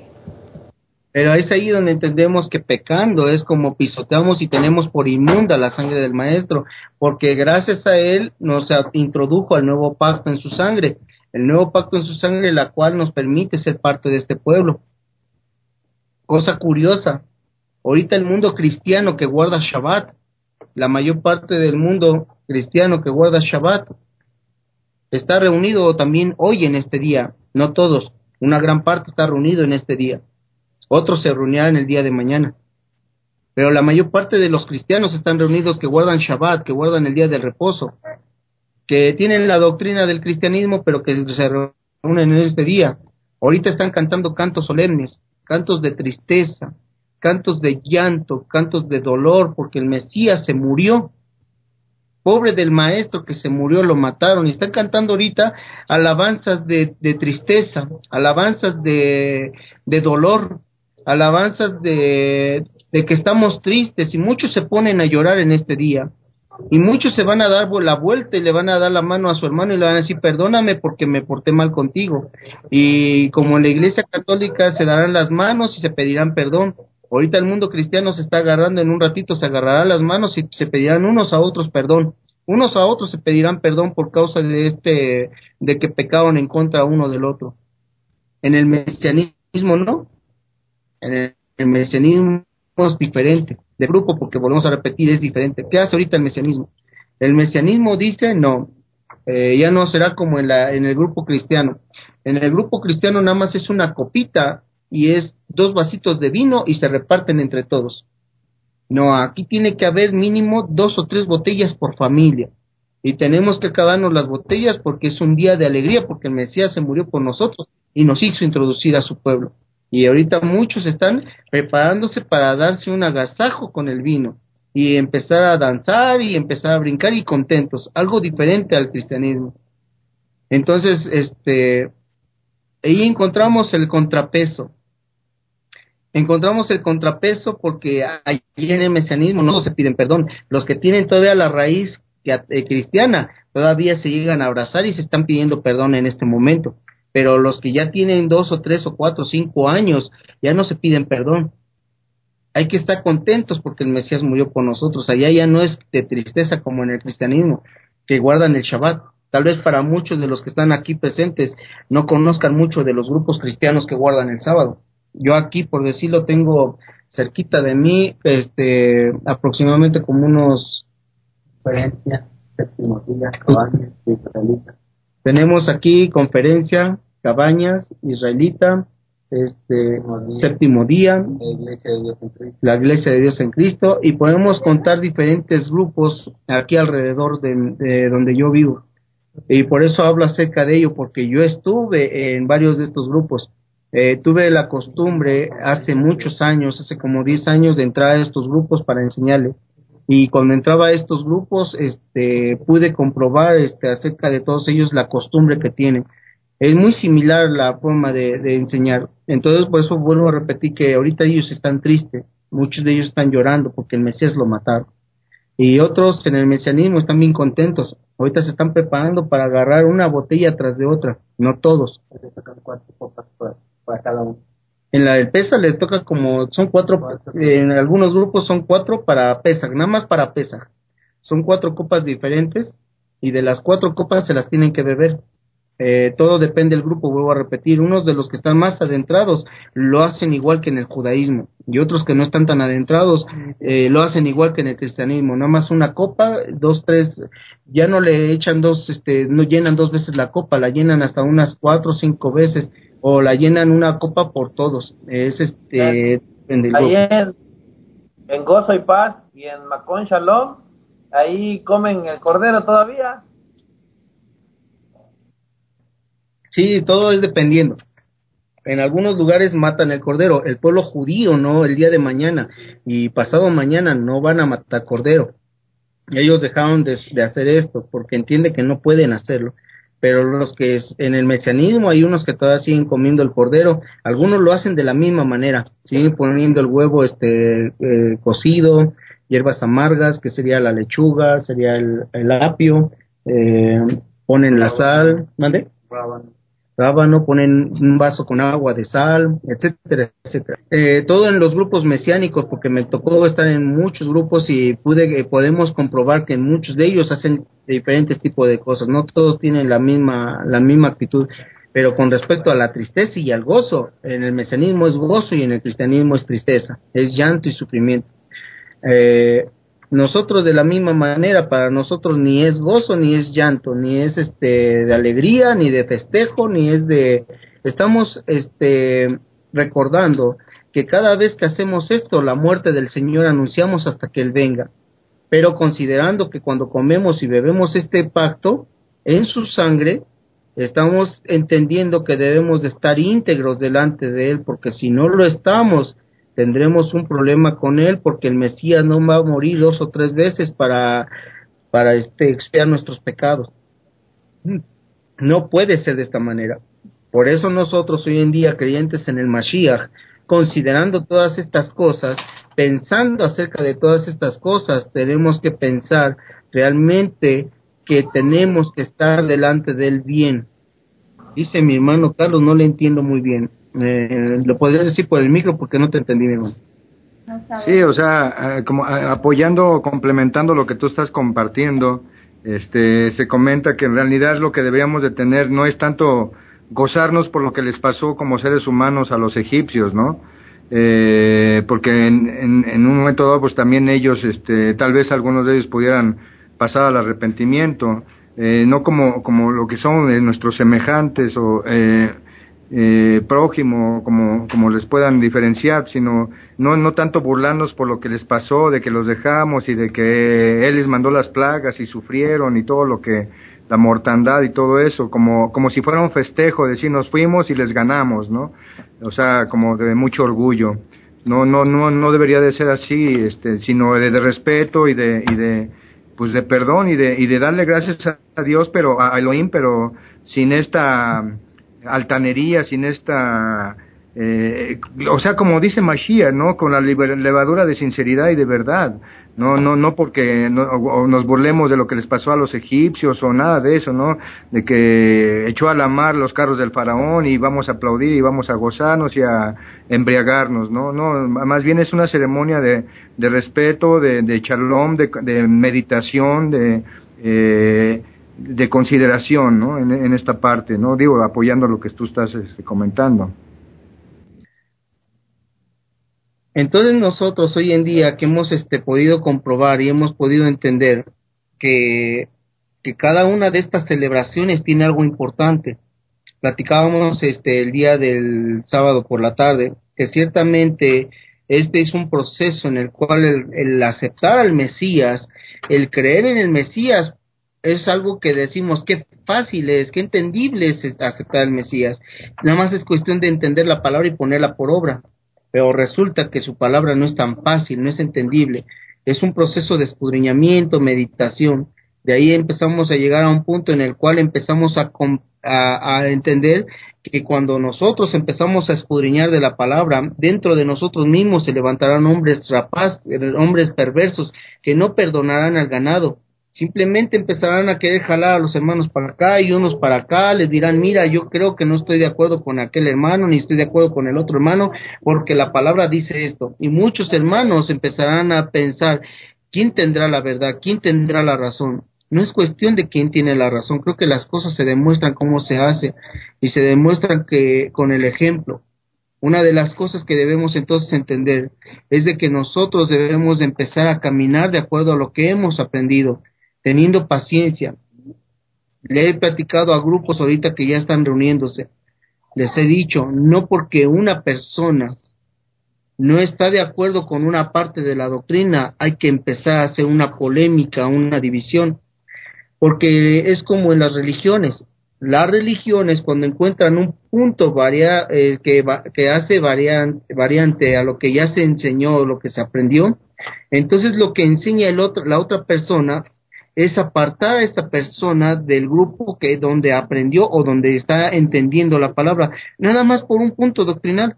Pero es ahí donde entendemos que pecando es como pisoteamos y tenemos por inmunda la sangre del Maestro, porque gracias a él nos introdujo al nuevo pacto en su sangre, el nuevo pacto en su sangre, la cual nos permite ser parte de este pueblo. Cosa curiosa, ahorita el mundo cristiano que guarda Shabbat, la mayor parte del mundo cristiano que guarda Shabbat, está reunido también hoy en este día, no todos, una gran parte está reunido en este día. Otros se reunirán el día de mañana. Pero la mayor parte de los cristianos están reunidos que guardan Shabbat, que guardan el día del reposo, que tienen la doctrina del cristianismo, pero que se reúnen en este día. Ahorita están cantando cantos solemnes, cantos de tristeza, cantos de llanto, cantos de dolor, porque el Mesías se murió. Pobre del Maestro que se murió, lo mataron. Y están cantando ahorita alabanzas de tristeza, alabanzas de dolor, alabanzas de que estamos tristes, y muchos se ponen a llorar en este día, y muchos se van a dar la vuelta y le van a dar la mano a su hermano y le van a decir: perdóname porque me porté mal contigo. Y como en la Iglesia Católica se darán las manos y se pedirán perdón. Ahorita el mundo cristiano se está agarrando, en un ratito se agarrará las manos y se pedirán unos a otros perdón. Unos a otros se pedirán perdón por causa de de que pecaron en contra uno del otro. En el mesianismo no. En el mesianismo es diferente. De grupo, porque volvemos a repetir, es diferente. ¿Qué hace ahorita el mesianismo? El mesianismo dice: no, ya no será como en el grupo cristiano. En el grupo cristiano nada más es una copita y es 2 vasitos de vino y se reparten entre todos. No, aquí tiene que haber mínimo 2 o 3 botellas por familia, y tenemos que acabarnos las botellas porque es un día de alegría, porque el Mesías se murió por nosotros y nos hizo introducir a su pueblo. Y ahorita muchos están preparándose para darse un agasajo con el vino y empezar a danzar y empezar a brincar y contentos, algo diferente al cristianismo. Entonces, ahí encontramos el contrapeso. Encontramos el contrapeso porque allí en el mesianismo no se piden perdón. Los que tienen todavía la raíz cristiana todavía se llegan a abrazar y se están pidiendo perdón en este momento. pero los que ya tienen 2 o 3 o 4 o 5 años ya no se piden perdón. Hay que estar contentos porque el Mesías murió por nosotros. Allá ya no es de tristeza como en el cristianismo, que guardan el Shabbat. Tal vez para muchos de los que están aquí presentes no conozcan mucho de los grupos cristianos que guardan el sábado. Yo aquí, por decirlo, tengo cerquita de mí, aproximadamente como unos Conferencia, Séptimo Día, Cabañas, Israelita. Tenemos aquí Conferencia, Cabañas, Israelita, Séptimo Día, la Iglesia de Dios en Cristo, y podemos contar diferentes grupos aquí alrededor de donde yo vivo. Y por eso hablo acerca de ello, porque yo estuve en varios de estos grupos. Tuve la costumbre hace muchos años, hace como 10 años, de entrar a estos grupos para enseñarles. Y cuando entraba a estos grupos, pude comprobar acerca de todos ellos la costumbre que tienen. Es muy similar la forma de enseñar. Entonces, por eso vuelvo a repetir que ahorita ellos están tristes. Muchos de ellos están llorando porque el Mesías lo mataron. Y otros en el mesianismo están bien contentos. Ahorita se están preparando para agarrar una botella tras de otra. No todos. Para cada uno. En la del Pesaj le toca como, son 4, en algunos grupos son 4 para Pesaj, nada más para Pesaj. Son 4 copas diferentes y de las 4 copas se las tienen que beber. Todo depende del grupo, vuelvo a repetir. Unos de los que están más adentrados lo hacen igual que en el judaísmo y otros que no están tan adentrados lo hacen igual que en el cristianismo. Nada más una copa, 2, 3, ya no le echan no llenan 2 veces la copa, la llenan hasta unas 4 o 5 veces. O la llenan una copa por todos. Es ahí en Gozo y Paz y en Macón Shalom, ahí comen el cordero todavía. Sí, todo es dependiendo. En algunos lugares matan el cordero. El pueblo judío no, el día de mañana y pasado mañana no van a matar cordero. Ellos dejaron de hacer esto porque entienden que no pueden hacerlo. Pero los que en el mesianismo hay unos que todavía siguen comiendo el cordero, algunos lo hacen de la misma manera, siguen poniendo el huevo cocido, hierbas amargas, que sería la lechuga, sería el apio, ponen la sal, ¿mande? Rábano, ponen un vaso con agua de sal, etcétera, etcétera. Todo en los grupos mesiánicos, porque me tocó estar en muchos grupos y podemos comprobar que en muchos de ellos hacen diferentes tipos de cosas, no todos tienen la misma actitud, pero con respecto a la tristeza y al gozo, en el mesianismo es gozo y en el cristianismo es tristeza, es llanto y sufrimiento. Nosotros de la misma manera, para nosotros ni es gozo ni es llanto, ni es de alegría ni de festejo, ni es estamos recordando que cada vez que hacemos esto, la muerte del Señor anunciamos hasta que Él venga, pero considerando que cuando comemos y bebemos este pacto en su sangre, estamos entendiendo que debemos de estar íntegros delante de Él, porque si no lo estamos, tendremos un problema con Él, porque el Mesías no va a morir 2 o 3 veces para expiar nuestros pecados. No puede ser de esta manera. Por eso nosotros hoy en día, creyentes en el Mashiach, considerando todas estas cosas, pensando acerca de todas estas cosas, tenemos que pensar realmente que tenemos que estar delante del bien. Dice mi hermano Carlos, no le entiendo muy bien. Lo podrías decir por el micro porque no te entendí, mi hermano. Sí, o sea, como apoyando, complementando lo que tú estás compartiendo, se comenta que en realidad lo que deberíamos de tener no es tanto gozarnos por lo que les pasó como seres humanos a los egipcios, ¿no? Porque en un momento dado, pues también ellos, tal vez algunos de ellos pudieran pasar al arrepentimiento, no como lo que son nuestros semejantes o prójimo, como les puedan diferenciar, sino no tanto burlarnos por lo que les pasó, de que los dejamos y de que Él les mandó las plagas y sufrieron y todo lo que, la mortandad y todo eso, como si fuera un festejo, decir nos fuimos y les ganamos, ¿no? O sea, como de mucho orgullo. No debería de ser así, sino de respeto y de pues de perdón y de darle gracias a Dios, pero a Elohim, pero sin esta altanería, sin esta o sea, como dice Mashiach, ¿no? Con la levadura de sinceridad y de verdad, No porque o nos burlemos de lo que les pasó a los egipcios o nada de eso, ¿no? De que echó a la mar los carros del faraón y vamos a aplaudir y vamos a gozarnos y a embriagarnos, ¿no? No, más bien es una ceremonia de respeto, de shalom, de meditación, de consideración, ¿no? En esta parte, ¿no? Digo, apoyando lo que tú estás comentando. Entonces nosotros hoy en día que hemos podido comprobar y hemos podido entender que cada una de estas celebraciones tiene algo importante. Platicábamos el día del sábado por la tarde que ciertamente este es un proceso en el cual el aceptar al Mesías, el creer en el Mesías, es algo que decimos qué fácil es, qué entendible es aceptar al Mesías. Nada más es cuestión de entender la palabra y ponerla por obra. Pero resulta que su palabra no es tan fácil, no es entendible. Es un proceso de escudriñamiento, meditación. De ahí empezamos a llegar a un punto en el cual empezamos a entender que cuando nosotros empezamos a escudriñar de la palabra, dentro de nosotros mismos se levantarán hombres hombres perversos que no perdonarán al ganado. Simplemente empezarán a querer jalar a los hermanos para acá y unos para acá, les dirán, mira, yo creo que no estoy de acuerdo con aquel hermano, ni estoy de acuerdo con el otro hermano, porque la palabra dice esto. Y muchos hermanos empezarán a pensar, ¿quién tendrá la verdad? ¿Quién tendrá la razón? No es cuestión de quién tiene la razón, creo que las cosas se demuestran cómo se hace, y se demuestran que con el ejemplo. Una de las cosas que debemos entonces entender es de que nosotros debemos de empezar a caminar de acuerdo a lo que hemos aprendido, teniendo paciencia. Le he platicado a grupos ahorita que ya están reuniéndose. Les he dicho, no porque una persona no está de acuerdo con una parte de la doctrina, hay que empezar a hacer una polémica, una división, porque es como en las religiones. Las religiones cuando encuentran un punto que hace variante a lo que ya se enseñó, lo que se aprendió, entonces lo que enseña la otra persona es apartar a esta persona del grupo donde aprendió o donde está entendiendo la palabra, nada más por un punto doctrinal.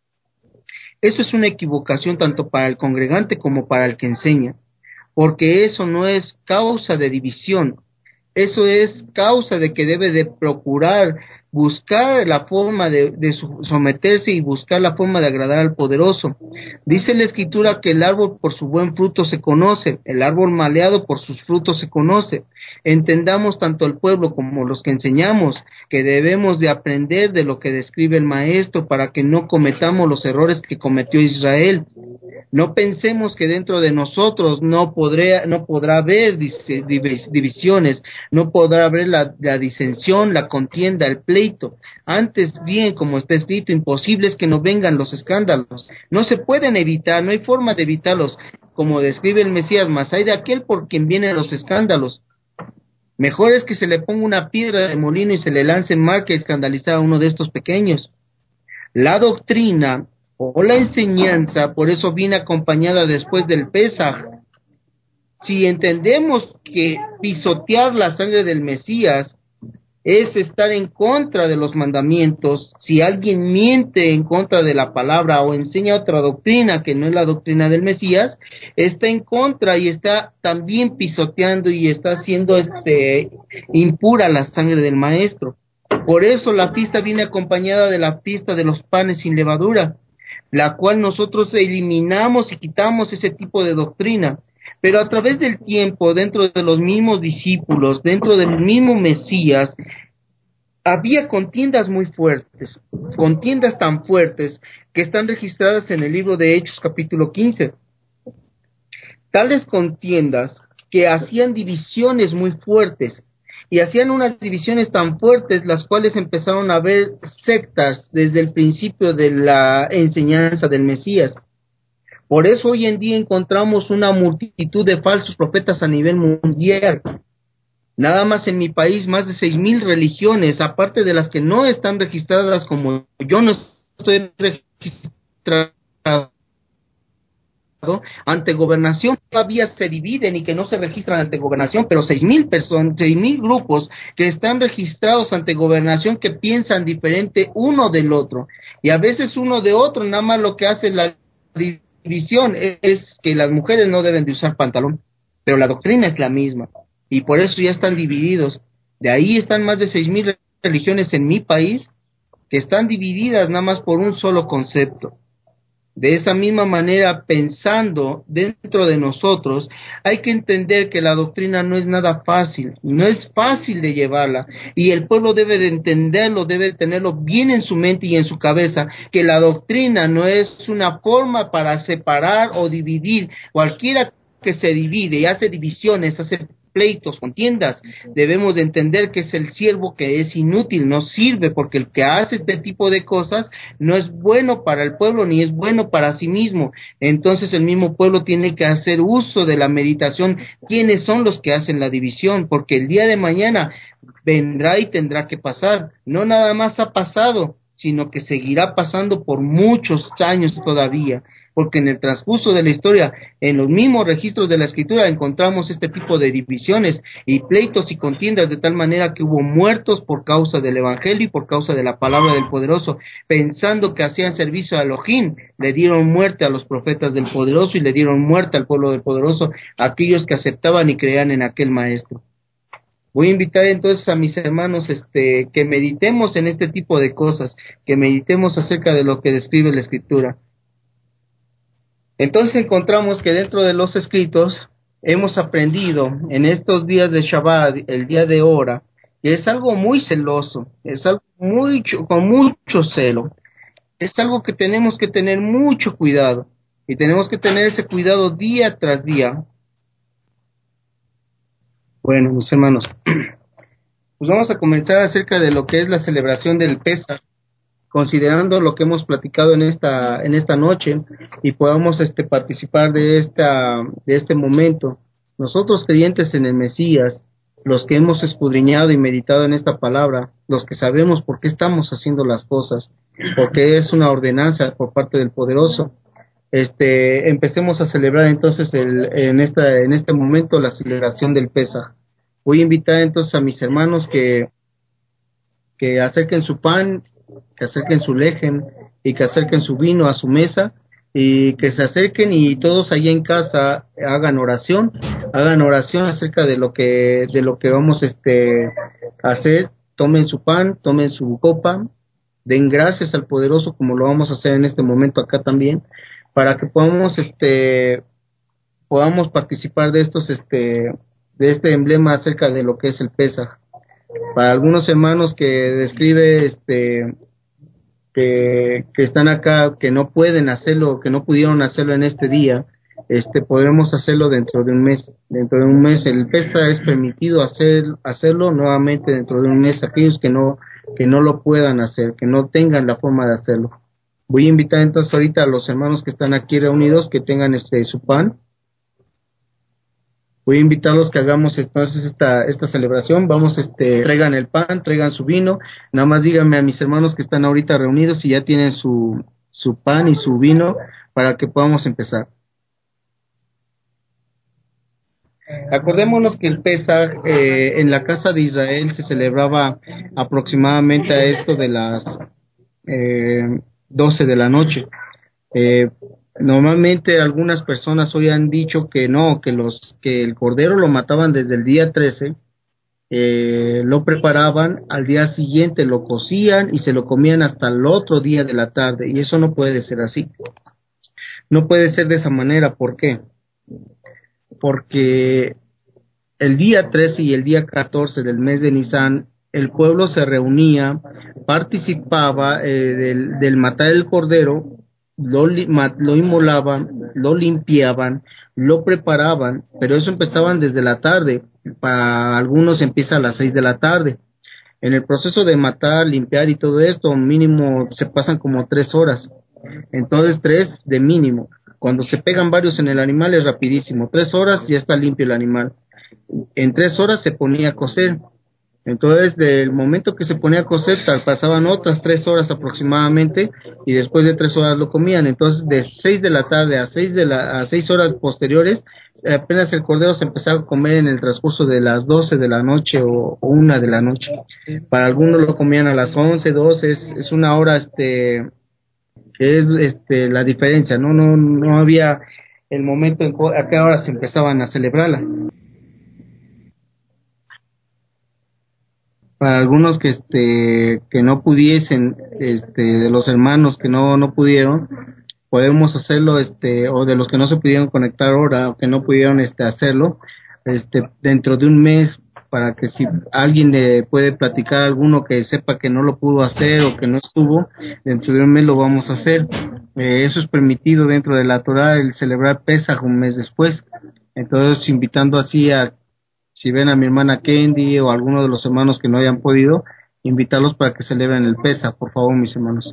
Eso es una equivocación tanto para el congregante como para el que enseña, porque eso no es causa de división, eso es causa de que debe de procurar buscar la forma de someterse y buscar la forma de agradar al poderoso. Dice la Escritura que el árbol por su buen fruto se conoce, el árbol maleado por sus frutos se conoce. Entendamos tanto el pueblo como los que enseñamos que debemos de aprender de lo que describe el maestro para que no cometamos los errores que cometió Israel. No pensemos que dentro de nosotros no podrá haber divisiones, no podrá haber la disensión, la contienda, el pleito. Antes bien, como está escrito, imposible es que no vengan los escándalos. No se pueden evitar, no hay forma de evitarlos. Como describe el Mesías, mas hay de aquel por quien vienen los escándalos. Mejor es que se le ponga una piedra de molino y se le lance en mar que escandalizar a uno de estos pequeños. La doctrina o la enseñanza, por eso viene acompañada después del Pesaj. Si entendemos que pisotear la sangre del Mesías es estar en contra de los mandamientos, si alguien miente en contra de la palabra o enseña otra doctrina que no es la doctrina del Mesías, está en contra y está también pisoteando y está haciendo impura la sangre del maestro. Por eso la fiesta viene acompañada de la fiesta de los panes sin levadura, la cual nosotros eliminamos y quitamos ese tipo de doctrina. Pero a través del tiempo, dentro de los mismos discípulos, dentro del mismo Mesías, había contiendas muy fuertes, contiendas tan fuertes que están registradas en el libro de Hechos capítulo 15. Tales contiendas que hacían divisiones muy fuertes, y hacían unas divisiones tan fuertes, las cuales empezaron a haber sectas desde el principio de la enseñanza del Mesías. Por eso hoy en día encontramos una multitud de falsos profetas a nivel mundial. Nada más en mi país, más de 6,000 religiones, aparte de las que no están registradas, como yo no estoy registrado ante gobernación, todavía se dividen y que no se registran ante gobernación, pero 6,000 personas, 6,000 grupos que están registrados ante gobernación que piensan diferente uno del otro, y a veces uno de otro, nada más lo que hace la división es que las mujeres no deben de usar pantalón, pero la doctrina es la misma, y por eso ya están divididos. De ahí están más de 6,000 religiones en mi país, que están divididas nada más por un solo concepto. De esa misma manera, pensando dentro de nosotros, hay que entender que la doctrina no es nada fácil, no es fácil de llevarla, y el pueblo debe de entenderlo, debe de tenerlo bien en su mente y en su cabeza, que la doctrina no es una forma para separar o dividir. Cualquiera que se divide y hace divisiones, hace pleitos, contiendas, debemos de entender que es el siervo que es inútil, no sirve, porque el que hace este tipo de cosas no es bueno para el pueblo ni es bueno para sí mismo. Entonces el mismo pueblo tiene que hacer uso de la meditación. ¿Quiénes son los que hacen la división? Porque el día de mañana vendrá y tendrá que pasar. No nada más ha pasado, sino que seguirá pasando por muchos años todavía, porque en el transcurso de la historia, en los mismos registros de la Escritura, encontramos este tipo de divisiones y pleitos y contiendas, de tal manera que hubo muertos por causa del Evangelio y por causa de la palabra del Poderoso, pensando que hacían servicio a Elohim. Le dieron muerte a los profetas del Poderoso y le dieron muerte al pueblo del Poderoso, a aquellos que aceptaban y creían en aquel Maestro. Voy a invitar entonces a mis hermanos que meditemos en este tipo de cosas, que meditemos acerca de lo que describe la Escritura. Entonces encontramos que dentro de los escritos hemos aprendido en estos días de Shabbat, el día de hora, que es algo muy celoso, es algo con mucho celo, es algo que tenemos que tener mucho cuidado, y tenemos que tener ese cuidado día tras día. Bueno, mis hermanos, pues vamos a comenzar acerca de lo que es la celebración del Pesaj, considerando lo que hemos platicado en esta noche, y podamos participar de este momento. Nosotros, creyentes en el Mesías, los que hemos escudriñado y meditado en esta palabra, los que sabemos por qué estamos haciendo las cosas, porque es una ordenanza por parte del Poderoso, empecemos a celebrar entonces en este momento la celebración del Pesaj. Voy a invitar entonces a mis hermanos que acerquen su pan, que acerquen su lejem y que acerquen su vino a su mesa, y que se acerquen y todos allá en casa hagan oración acerca de lo que vamos a hacer. Tomen su pan, tomen su copa, den gracias al Poderoso, como lo vamos a hacer en este momento acá también, para que podamos participar de de este emblema acerca de lo que es el Pesaj. Para algunos hermanos que describe que están acá, que no pueden hacerlo, que no pudieron hacerlo en este día, podemos hacerlo dentro de un mes. Dentro de un mes el Pesaj es permitido hacerlo nuevamente dentro de un mes. Aquellos que no lo puedan hacer, que no tengan la forma de hacerlo. Voy a invitar entonces ahorita a los hermanos que están aquí reunidos que tengan su pan. Voy a invitarlos que hagamos entonces esta celebración. Vamos, traigan el pan, traigan su vino. Nada más díganme a mis hermanos que están ahorita reunidos si ya tienen su pan y su vino para que podamos empezar. Acordémonos que el Pesaj en la casa de Israel se celebraba aproximadamente a esto de las 12 de la noche. Normalmente algunas personas hoy han dicho que no, que el cordero lo mataban desde el día 13, lo preparaban, al día siguiente lo cocían y se lo comían hasta el otro día de la tarde, y eso no puede ser así. No puede ser de esa manera. ¿Por qué? Porque el día 13 y el día 14 del mes de Nisan, el pueblo se reunía, participaba del matar el cordero, lo inmolaban, lo limpiaban, lo preparaban, pero eso empezaban desde la tarde. Para algunos empieza a las 6 de la tarde. En el proceso de matar, limpiar y todo esto, mínimo se pasan como 3 horas. Entonces 3 de mínimo. Cuando se pegan varios en el animal es rapidísimo. 3 horas ya está limpio el animal. En 3 horas se ponía a cocer. Entonces, del momento que se ponía a cocer, pasaban otras 3 horas aproximadamente, y después de 3 horas lo comían. Entonces, de 6 de la tarde a 6 horas posteriores, apenas el cordero se empezaba a comer en el transcurso de las 12 de la noche o 1 de la noche. Para algunos lo comían a las 11, 12, es una hora que es la diferencia, no había el momento a qué hora se empezaban a celebrarla. Para algunos que no pudiesen, de los hermanos que no pudieron, podemos hacerlo, o de los que no se pudieron conectar ahora, o que no pudieron hacerlo, dentro de un mes, para que si alguien le puede platicar a alguno que sepa que no lo pudo hacer o que no estuvo, dentro de un mes lo vamos a hacer. Eso es permitido dentro de la Torá, el celebrar Pesaj un mes después. Entonces, invitando así a, si ven a mi hermana Kendi o a alguno de los hermanos que no hayan podido, invitarlos para que celebren el Pesaj, por favor, mis hermanos.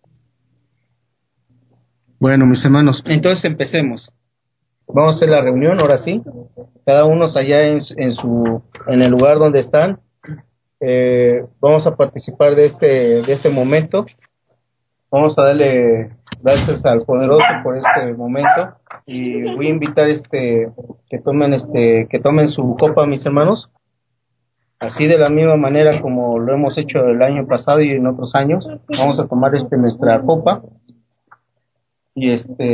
Bueno, mis hermanos, entonces empecemos. Vamos a hacer la reunión, ahora sí. Cada uno allá en el lugar donde están. Vamos a participar de este momento. Vamos a darle gracias al poderoso por este momento, y voy a invitar que tomen su copa, mis hermanos. Así, de la misma manera como lo hemos hecho el año pasado y en otros años, vamos a tomar nuestra copa. Y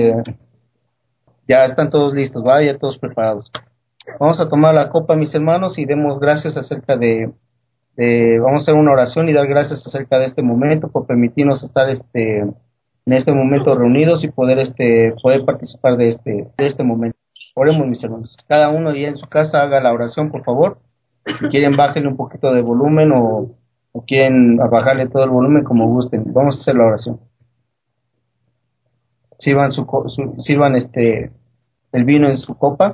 ya están todos listos, ¿va? Ya todos preparados. Vamos a tomar la copa, mis hermanos, y demos gracias acerca vamos a hacer una oración y dar gracias acerca de este momento, por permitirnos estar en este momento reunidos y poder participar de este momento. Oremos, mis hermanos. Cada uno ya en su casa haga la oración, por favor. Si quieren, bájenle un poquito de volumen, o quieren bajarle todo el volumen, como gusten. Vamos a hacer la oración. Sirvan el vino en su copa.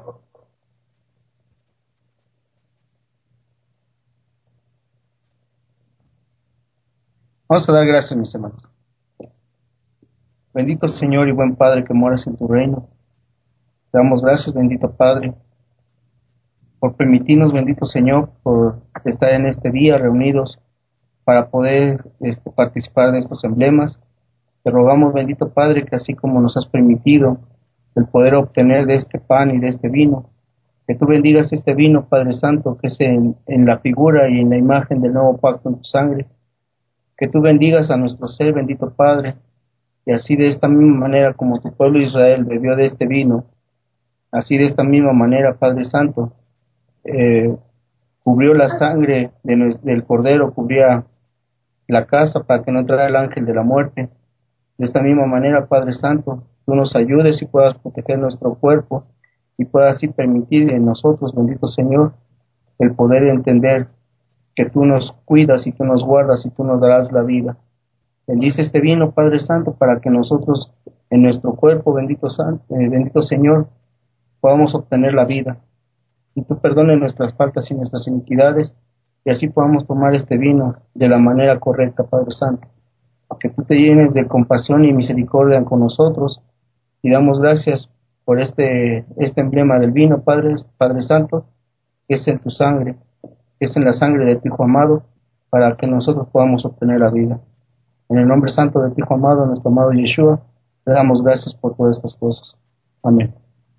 Vamos a dar gracias, mis hermanos. Bendito Señor y buen Padre que moras en tu reino, te damos gracias, bendito Padre, por permitirnos, bendito Señor, por estar en este día reunidos para poder participar de estos emblemas. Te rogamos, bendito Padre, que así como nos has permitido el poder obtener de este pan y de este vino, que tú bendigas este vino, Padre Santo, que es en la figura y en la imagen del nuevo pacto en tu sangre. Que tú bendigas a nuestro ser, bendito Padre, y así de esta misma manera como tu pueblo Israel bebió de este vino, así de esta misma manera, Padre Santo, cubrió la sangre del Cordero, cubría la casa para que no entrara el ángel de la muerte. De esta misma manera, Padre Santo, tú nos ayudes y puedas proteger nuestro cuerpo y puedas así permitir en nosotros, bendito Señor, el poder entender que tú nos cuidas y tú nos guardas y tú nos darás la vida. Bendice este vino, Padre Santo, para que nosotros en nuestro cuerpo, bendito Señor, podamos obtener la vida. Y tú perdones nuestras faltas y nuestras iniquidades, y así podamos tomar este vino de la manera correcta, Padre Santo. Que tú te llenes de compasión y misericordia con nosotros, y damos gracias por este emblema del vino, Padre Santo, que es en tu sangre, que es en la sangre de tu Hijo amado, para que nosotros podamos obtener la vida. En el nombre santo de tu Hijo amado, nuestro amado Yeshua, le damos gracias por todas estas cosas. Amén.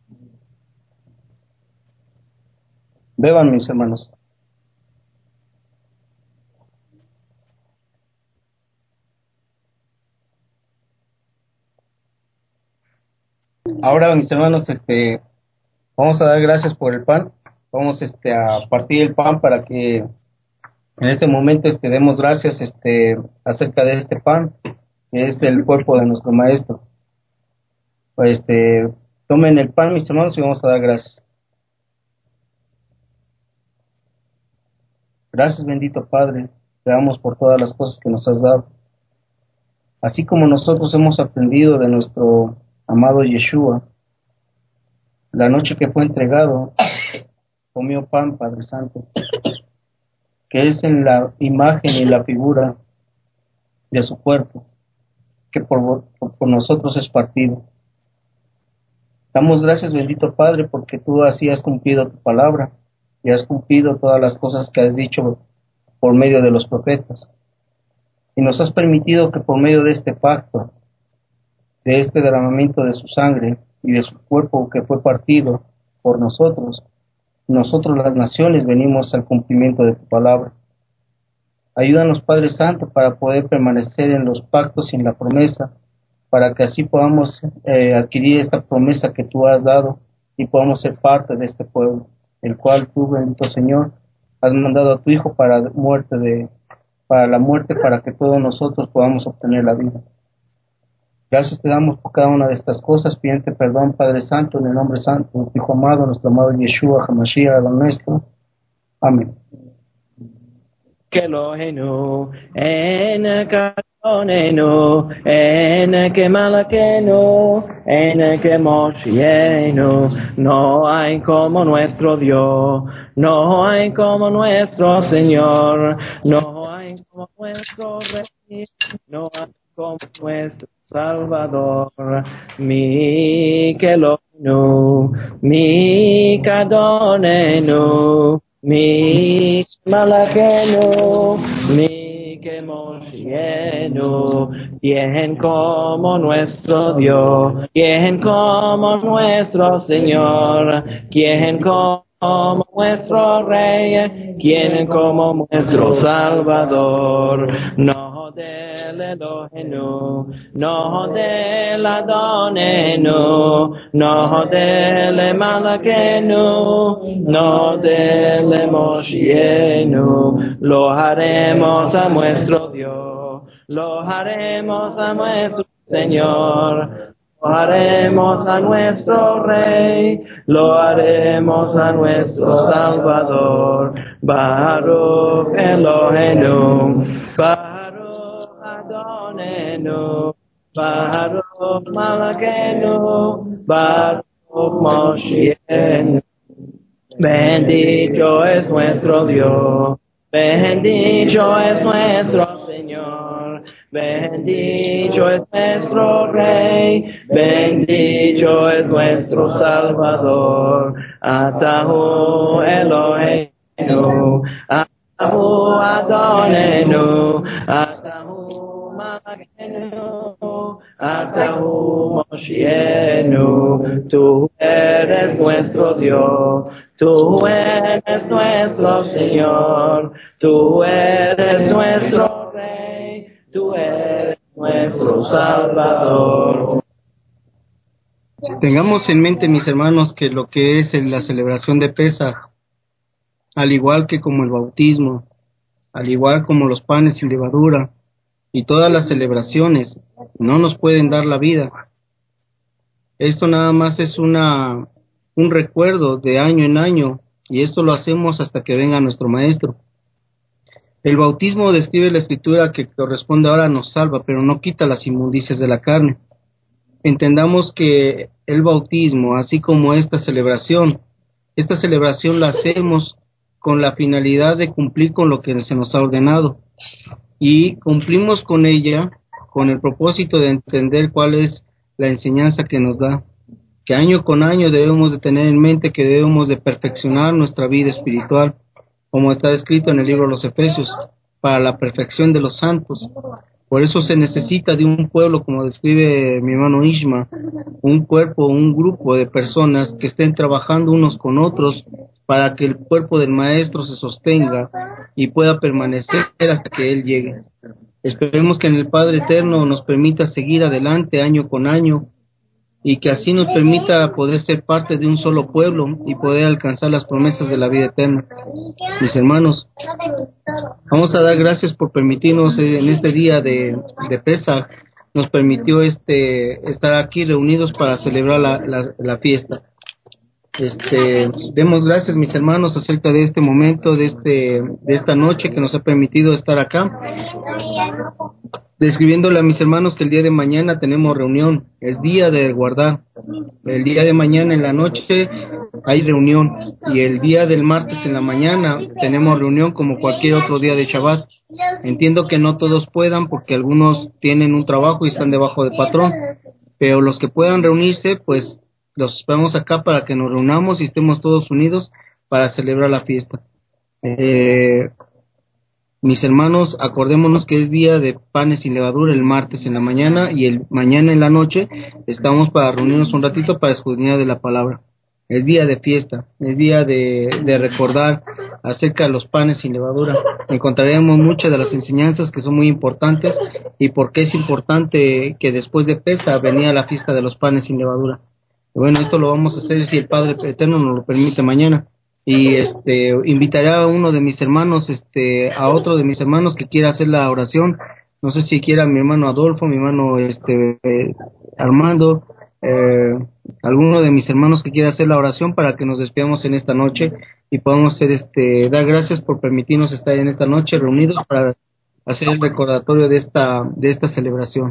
Beban, mis hermanos. Ahora, mis hermanos, vamos a dar gracias por el pan. Vamos a partir el pan para que en este momento demos gracias acerca de este pan, que es el cuerpo de nuestro Maestro. Tomen el pan, mis hermanos, y vamos a dar gracias. Gracias, bendito Padre, te damos por todas las cosas que nos has dado. Así como nosotros hemos aprendido de nuestro amado Yeshua, la noche que fue entregado, comió pan, Padre Santo, que es en la imagen y la figura de su cuerpo, que por nosotros es partido. Damos gracias, bendito Padre, porque tú así has cumplido tu palabra y has cumplido todas las cosas que has dicho por medio de los profetas. Y nos has permitido que por medio de este pacto, de este derramamiento de su sangre y de su cuerpo que fue partido por nosotros las naciones venimos al cumplimiento de tu palabra. Ayúdanos, Padre Santo, para poder permanecer en los pactos y en la promesa para que así podamos adquirir esta promesa que tú has dado y podamos ser parte de este pueblo, el cual tú, bendito Señor, has mandado a tu Hijo para la muerte, para que todos nosotros podamos obtener la vida. Gracias te damos por cada una de estas cosas, pidiente perdón, Padre Santo, en el nombre santo de tu Hijo amado, nuestro amado Yeshua, HaMashiach, lo nuestro. Amén. Kelohenu, Kadonenu, Malakenu, Moshienu. No hay como nuestro Dios, no hay como nuestro Señor, no hay como nuestro Rey, no hay como nuestro Salvador. Mi Kelohenu, mi Kadonenu, mi Malakenu, mi Moshienu. Quien como nuestro Dios, quien como nuestro Señor, quien como nuestro Rey, quien como nuestro Salvador. No del Elohenu, no del Adonenu, no del Malakenu, no del Moshienu. Lo haremos a nuestro Dios, lo haremos a nuestro Señor, lo haremos a nuestro Rey, lo haremos a nuestro Salvador. Baruch Elohenu, Baruch Adonenu, Baruch Malakenu, Baruch Moshienu. Bendito es nuestro Dios, bendito es nuestro Señor, bendito es nuestro Rey, bendito es nuestro Salvador. Atahu Elohenu, Atahu Adonenu, Atahu Malakenu, Atahu Moshienu. Tú eres nuestro Dios, tú eres nuestro Señor, tú eres nuestro Rey, tú eres nuestro Salvador. Tengamos en mente, mis hermanos, que lo que es la celebración de Pesaj, al igual que como el bautismo, al igual como los panes sin levadura y todas las celebraciones, no nos pueden dar la vida. Esto nada más es un recuerdo de año en año, y esto lo hacemos hasta que venga nuestro Maestro. El bautismo, describe la Escritura, que corresponde ahora, nos salva, pero no quita las inmundicias de la carne. Entendamos que el bautismo, así como esta celebración la hacemos con la finalidad de cumplir con lo que se nos ha ordenado, y cumplimos con ella con el propósito de entender cuál es la enseñanza que nos da, que año con año debemos de tener en mente que debemos de perfeccionar nuestra vida espiritual, como está escrito en el libro de los Efesios, para la perfección de los santos. Por eso se necesita de un pueblo, como describe mi hermano Ishma, un cuerpo, un grupo de personas que estén trabajando unos con otros para que el cuerpo del Maestro se sostenga y pueda permanecer hasta que Él llegue. Esperemos que en el Padre Eterno nos permita seguir adelante año con año, y que así nos permita poder ser parte de un solo pueblo y poder alcanzar las promesas de la vida eterna. Mis hermanos, vamos a dar gracias por permitirnos en este día de Pesaj, nos permitió estar aquí reunidos para celebrar la fiesta. Demos gracias, mis hermanos, acerca de este momento, de esta noche que nos ha permitido estar acá, describiéndole a mis hermanos que el día de mañana tenemos reunión, el día de guardar. El día de mañana en la noche hay reunión, y el día del martes en la mañana tenemos reunión como cualquier otro día de Shabbat. Entiendo que no todos puedan, porque algunos tienen un trabajo y están debajo del patrón, pero los que puedan reunirse, pues los esperamos acá para que nos reunamos y estemos todos unidos para celebrar la fiesta. Mis hermanos, acordémonos que es día de panes sin levadura el martes en la mañana, y el mañana en la noche estamos para reunirnos un ratito para escudriñar de la palabra. es día de fiesta, es día de recordar acerca de los panes sin levadura. Encontraremos muchas de las enseñanzas que son muy importantes y por qué es importante que después de Pesaj venía la fiesta de los panes sin levadura. Y bueno, esto lo vamos a hacer si el Padre Eterno nos lo permite mañana. Y invitaré a uno de mis hermanos, a otro de mis hermanos que quiera hacer la oración. No sé si quiera mi hermano Adolfo, mi hermano Armando, alguno de mis hermanos que quiera hacer la oración para que nos despidamos en esta noche y podamos dar gracias por permitirnos estar en esta noche reunidos para hacer el recordatorio de esta celebración.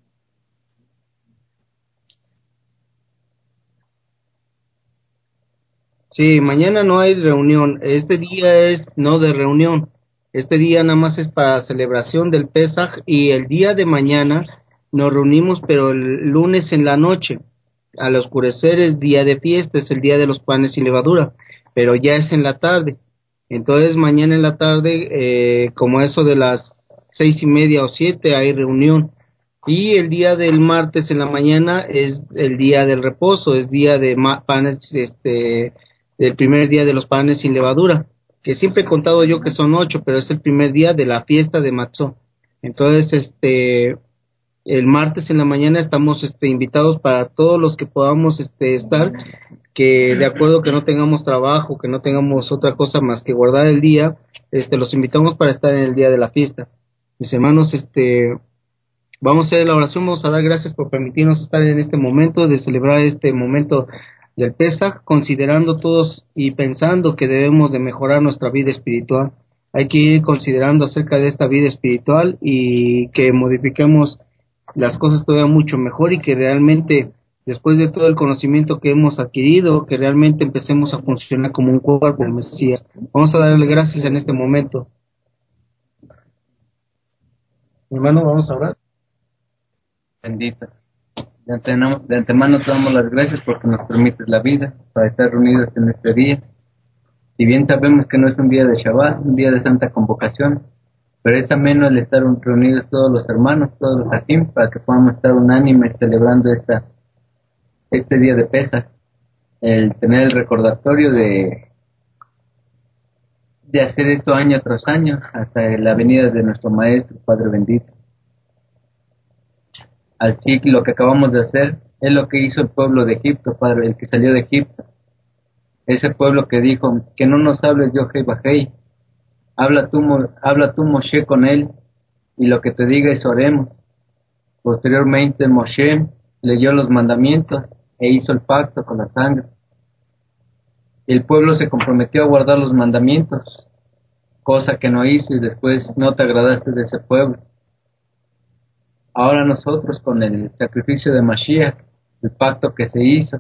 Sí, mañana no hay reunión. Este día es no de reunión. Este día nada más es para celebración del Pesaj y el día de mañana nos reunimos, pero el lunes en la noche. Al oscurecer es día de fiesta, es el día de los panes sin levadura, pero ya es en la tarde. Entonces mañana en la tarde, como eso de las 6:30 o 7, hay reunión. Y el día del martes en la mañana es el día del reposo, es día de panes, el primer día de los panes sin levadura, que siempre he contado yo que son 8, pero es el primer día de la fiesta de Matzó. Entonces, el martes en la mañana estamos invitados para todos los que podamos estar, que de acuerdo que no tengamos trabajo, que no tengamos otra cosa más que guardar el día, los invitamos para estar en el día de la fiesta. Mis hermanos, vamos a hacer la oración, vamos a dar gracias por permitirnos estar en este momento, de celebrar este momento del Pesaj, considerando todos y pensando que debemos de mejorar nuestra vida espiritual. Hay que ir considerando acerca de esta vida espiritual y que modifiquemos las cosas todavía mucho mejor y que realmente, después de todo el conocimiento que hemos adquirido, que realmente empecemos a funcionar como un cuerpo del Mesías. Vamos a darle gracias en este momento. Hermano, vamos a orar. Bendito. De antemano te damos las gracias porque nos permites la vida para estar reunidos en este día. Si bien sabemos que no es un día de Shabbat, un día de santa convocación, pero es ameno el estar reunidos todos los hermanos, todos los Hajim, para que podamos estar unánimes celebrando este día de Pesaj, el tener el recordatorio de hacer esto año tras año hasta la venida de nuestro Maestro, Padre bendito. Así que lo que acabamos de hacer es lo que hizo el pueblo de Egipto, Padre, el que salió de Egipto. Ese pueblo que dijo, que no nos hables Yohei Bajei, habla tú Moshe con él, y lo que te diga eso haremos. Posteriormente Moshe leyó los mandamientos e hizo el pacto con la sangre. El pueblo se comprometió a guardar los mandamientos, cosa que no hizo y después no te agradaste de ese pueblo. Ahora nosotros con el sacrificio de Mashiach, el pacto que se hizo,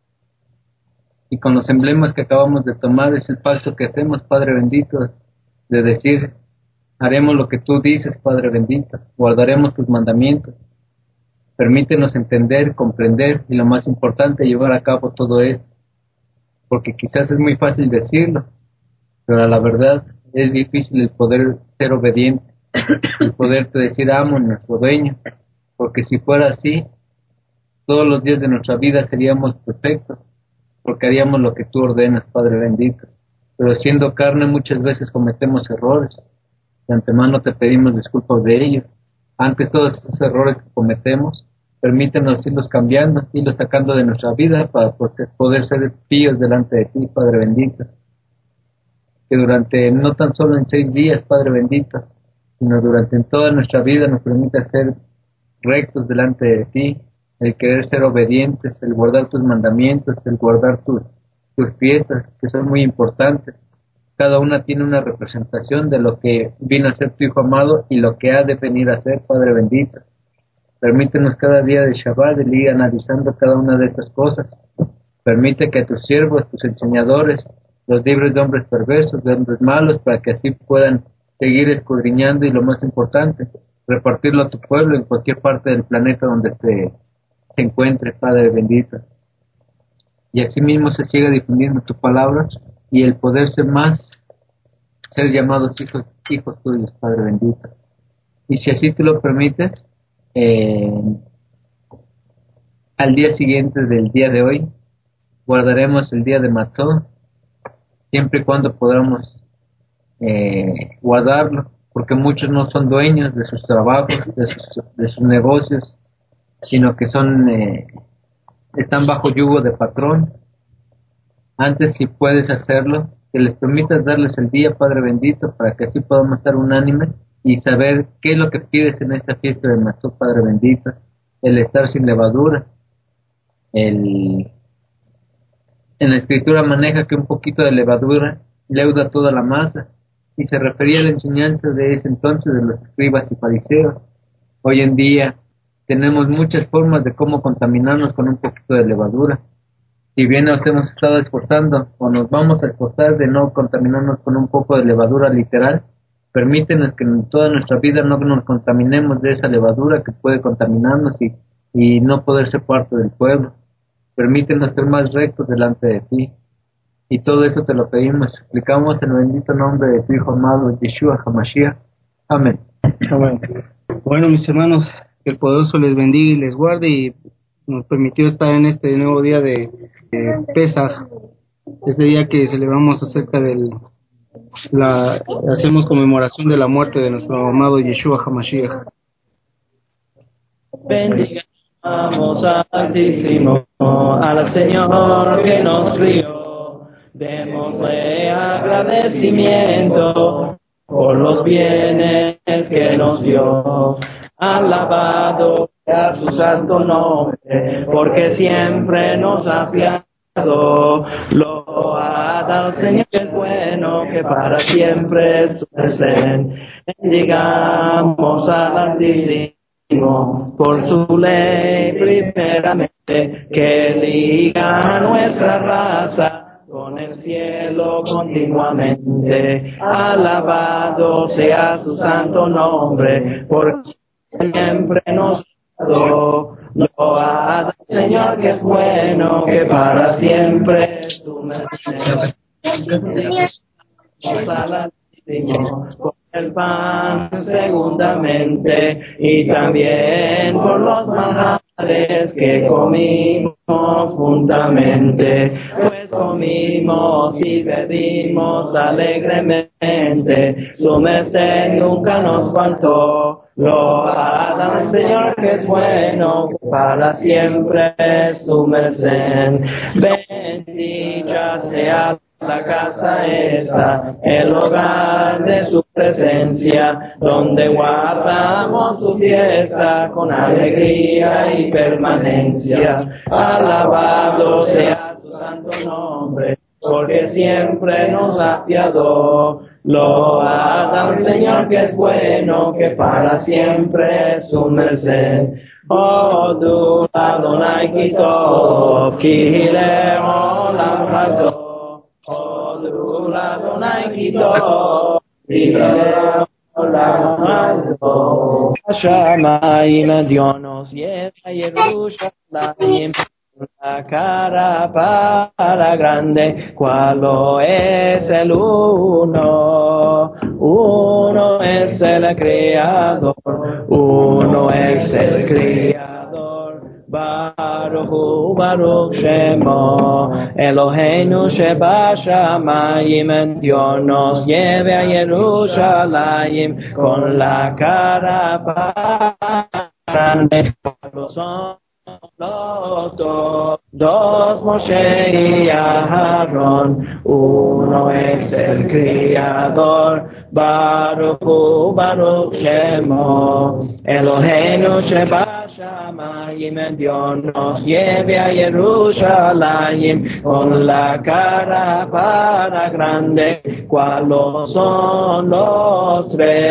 y con los emblemas que acabamos de tomar, es el pacto que hacemos, Padre bendito, de decir, haremos lo que tú dices, Padre bendito, guardaremos tus mandamientos. Permítenos entender, comprender y lo más importante, llevar a cabo todo esto, porque quizás es muy fácil decirlo, pero a la verdad es difícil el poder ser obediente, el poderte decir amo a nuestro dueño, porque si fuera así, todos los días de nuestra vida seríamos perfectos, porque haríamos lo que tú ordenas, Padre bendito. Pero siendo carne muchas veces cometemos errores. De antemano te pedimos disculpas de ellos. Antes todos esos errores que cometemos, permítenos irlos cambiando, irlos sacando de nuestra vida para poder ser píos delante de ti, Padre bendito. Que durante, no tan solo en 6 días, Padre bendito, sino durante en toda nuestra vida nos permita ser rectos delante de ti, el querer ser obedientes, el guardar tus mandamientos, el guardar tus fiestas, que son muy importantes. Cada una tiene una representación de lo que vino a ser tu Hijo amado y lo que ha de venir a ser, Padre bendito. Permítenos cada día de Shabbat el ir analizando cada una de estas cosas. Permite que tus siervos, tus enseñadores, los libres de hombres perversos, de hombres malos, para que así puedan seguir escudriñando y lo más importante, repartirlo a tu pueblo en cualquier parte del planeta donde se encuentre, Padre bendito. Y así mismo se siga difundiendo tu palabra y el poder ser llamados hijos tuyos, Padre bendito. Y si así tú lo permites, al día siguiente del día de hoy, guardaremos el día de Matzot, siempre y cuando podamos guardarlo, porque muchos no son dueños de sus trabajos, de sus negocios, sino que están bajo yugo de patrón. Antes, si puedes hacerlo, que les permitas darles el día, Padre bendito, para que así podamos estar unánimes y saber qué es lo que pides en esta fiesta de Matzot, Padre bendito. El estar sin levadura. En la escritura maneja que un poquito de levadura leuda toda la masa, y se refería a la enseñanza de ese entonces de los escribas y fariseos. Hoy en día tenemos muchas formas de cómo contaminarnos con un poquito de levadura. Si bien nos hemos estado esforzando o nos vamos a esforzar de no contaminarnos con un poco de levadura literal, permítenos que en toda nuestra vida no nos contaminemos de esa levadura que puede contaminarnos y no poder ser parte del pueblo. Permítenos ser más rectos delante de ti. Y todo eso te lo pedimos, suplicamos en el bendito nombre de tu Hijo amado, Yeshua HaMashiach. Amén. Amén. Bueno, mis hermanos, que el poderoso les bendiga y les guarde, y nos permitió estar en este nuevo día de Pesaj, este día que celebramos acerca hacemos conmemoración de la muerte de nuestro amado Yeshua HaMashiach. Bendigamos al Altísimo, al Señor que nos crió. Démosle agradecimiento por los bienes que nos dio. Alabado sea su santo nombre, porque siempre nos ha apiadado. Loada al Señor que es bueno, que para siempre es su presente. Bendigamos al Altísimo por su ley primeramente, que liga a nuestra raza con el cielo continuamente. Alabado sea su santo nombre, porque siempre nos ha dado. Loada al Señor que es bueno, que para siempre es tu merced. Por el pan segundamente, y también por los manjares que comimos juntamente, pues comimos y bebimos alegremente, su merced nunca nos faltó. Loada al Señor que es bueno, para siempre es su merced. Bendita sea la casa esta, el hogar de su presencia, donde guardamos su fiesta con alegría y permanencia. Alabado sea su santo nombre, porque siempre nos ha apiadado. Loada al Señor que es bueno, que para siempre es su merced. Odu Adonai Kitov, Kihile Olam Hado. Odu Adonai Kitov, Kihile Olam Hado. Shamayim Adionos Yeta Yerushalayim. La cara para grande, ¿cuál es el uno? Uno es el creador, uno es el criador. Baruch Baruch Shemo, Eloheinu Sheba Shamayim, Dios nos lleve a Jerusalén con la cara para grande. Los dos Moshe y Aarón, uno es el criador. Baruch Baruch Shemo, Eloheinu Sheba Shamayim, Dios nos lleve a Jerusalén con la cara para grande. ¿Cuáles son los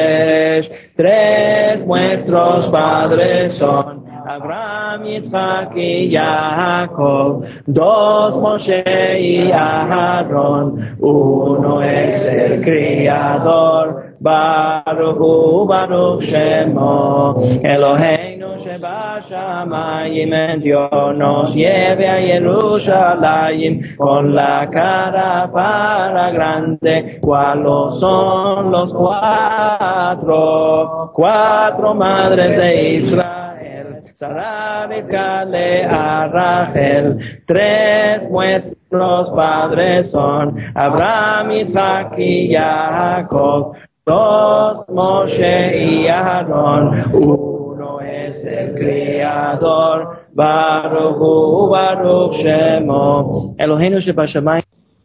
tres nuestros padres son? Abraham, Yitzhak y Jacob, dos Moshe y Aarón, uno es el criador. Baruch Baruch Shemo, Eloheinu Sheba Shamayim, Dios nos lleve a Jerusalén con la cara para grande. ¿Cuáles son los cuatro madres de Israel? Sara, Rivka, Lea, Rachel, tres nuestros padres son Abraham, Isaac y Jacob, dos Moshe y Aarón, uno es el Creador, Baruch Hu, Baruch Shemo, Eloheinu Shebashamayim.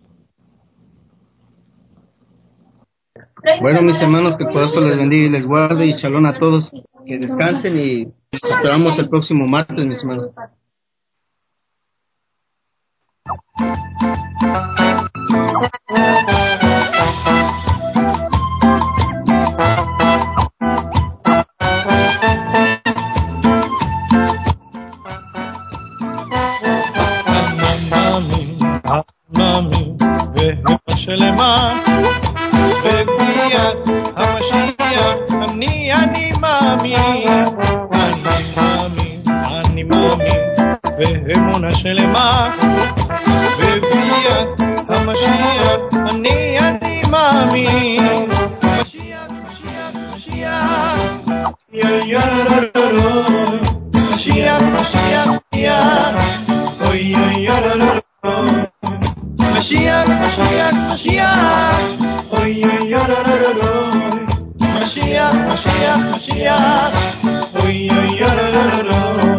Bueno, mis hermanos, que por eso les bendiga y les guarde, y shalom a todos, que descansen y esperamos el próximo martes, mis hermanos. ואמונה שלמה בביאת המשיח אני מאמין משיח משיח משיח יורורורור משיח משיח משיח אוי יורורורור משיח משיח משיח אוי יורורורור משיח משיח משיח אוי יורורורור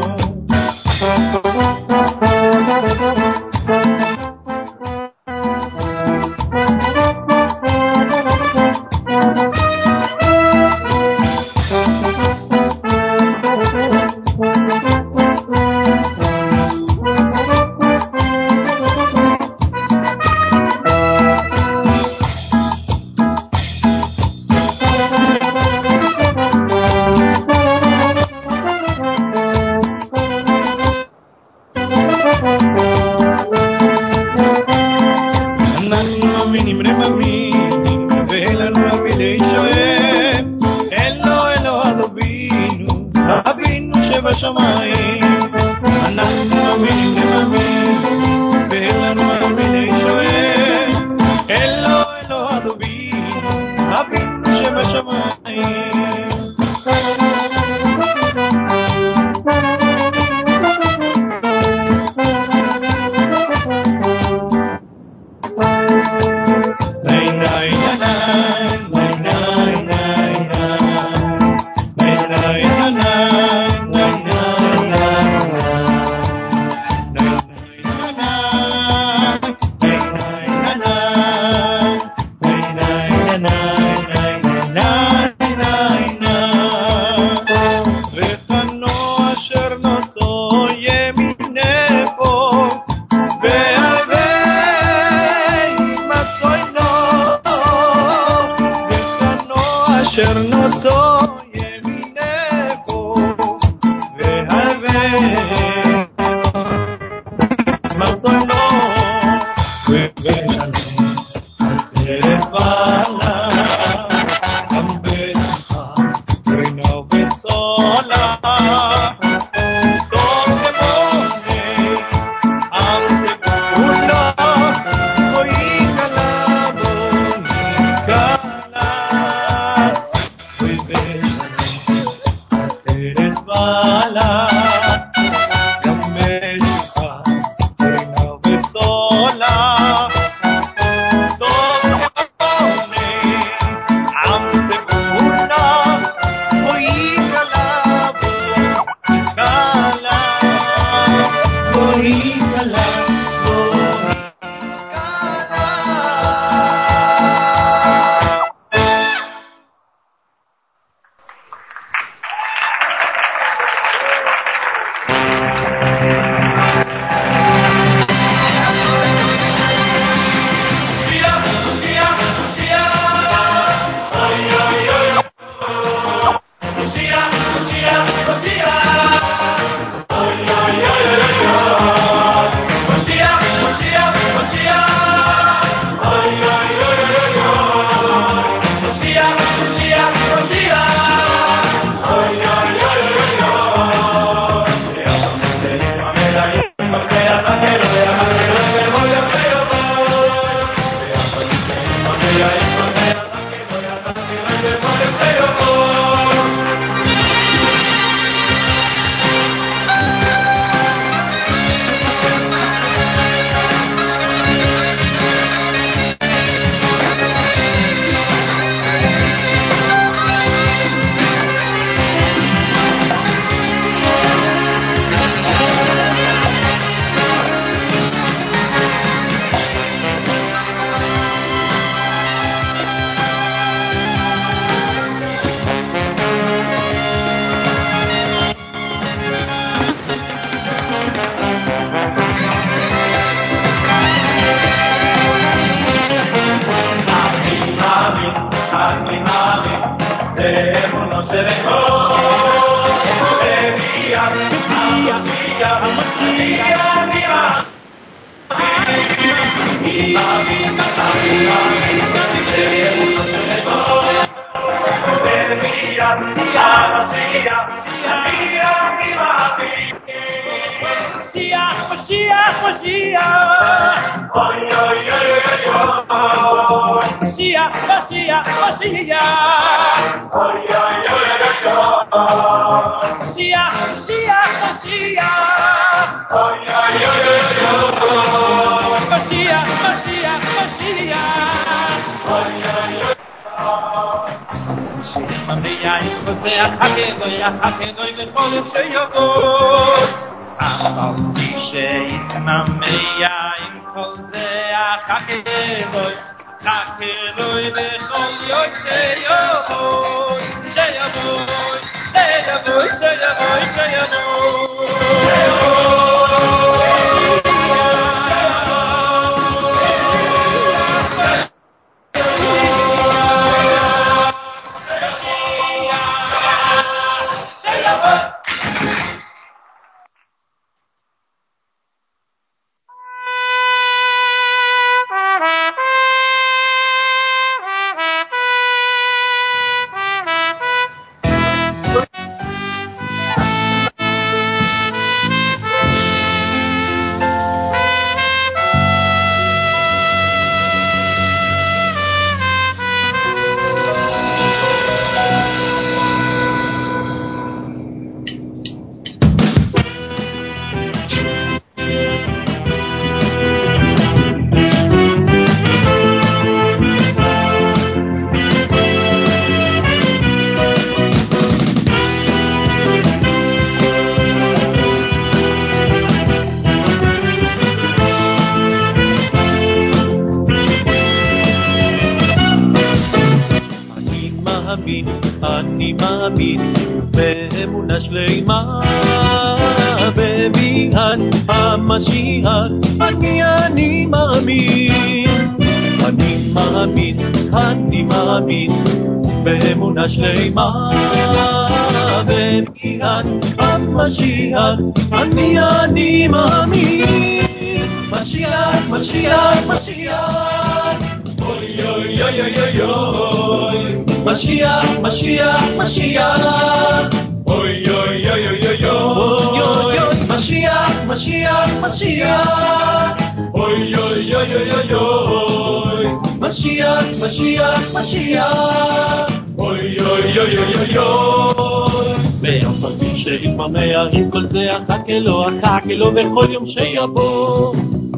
בכל יום שיבוא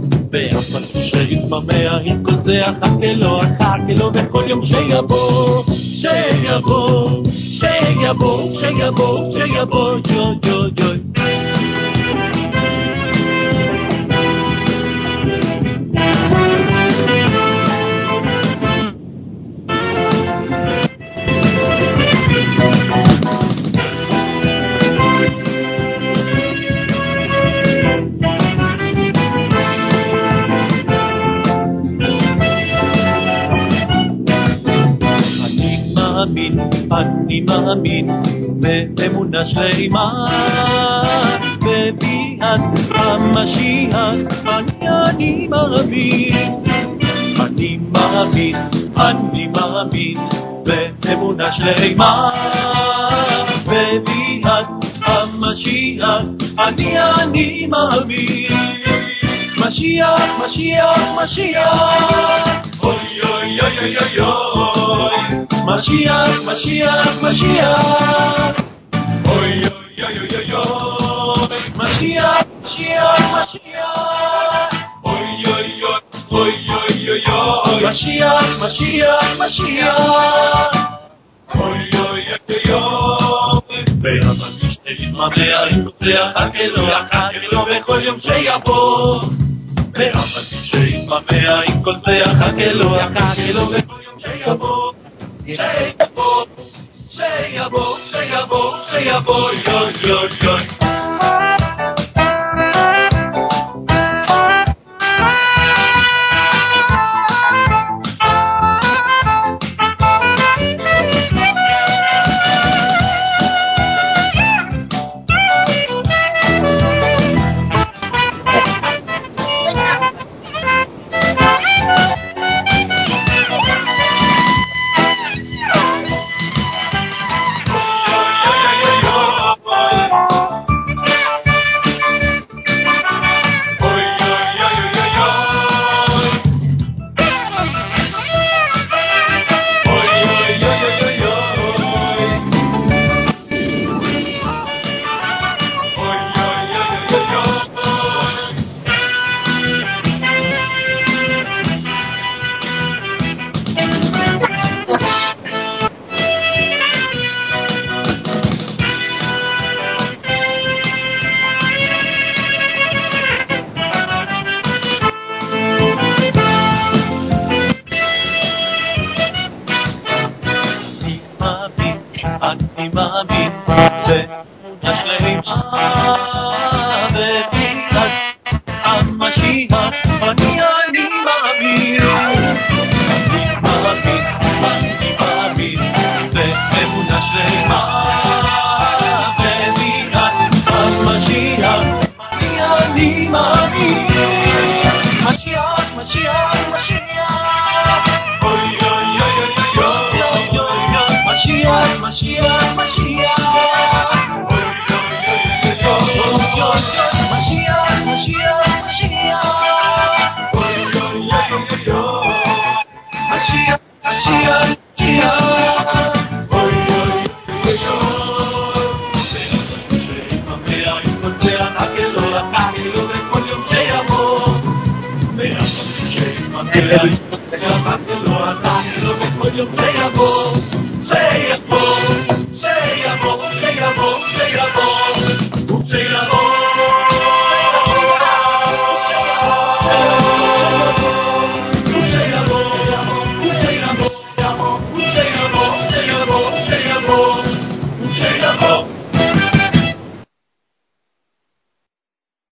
ואף על פי שיתממע עם כל זה אחכה לו בכל יום שיבוא שיבוא שיבוא שיבוא שיבוא יו יו יו אני מאמין באמונה שלמה בביאת המשיח אני מאמין באמונה שלמה בביאת המשיח אני מאמין משיח משיח משיח אוי אוי אוי אוי אוי משיח משיח משיח אוי אוי אוי אוי אוי משיח משיח משיח אוי אוי אוי אוי אוי אוי משיח משיח משיח אוי אוי אוי אוי ואף שיתממע עם כותח הקלו בכל יום שיבוא ואף שיתממע עם כותח הקלו בכל יום שיבוא שיבוא, שיבוא, שיבוא, שיבוא, יוי, יוי, יוי. אני מאמין השלמה בתחילת המשיח אני מאמין באמונה שלמה בתחילת המשיח אני מאמין משיח משיח משיח אוי אוי אוי אוי אוי אוי משיח משיח משיח Every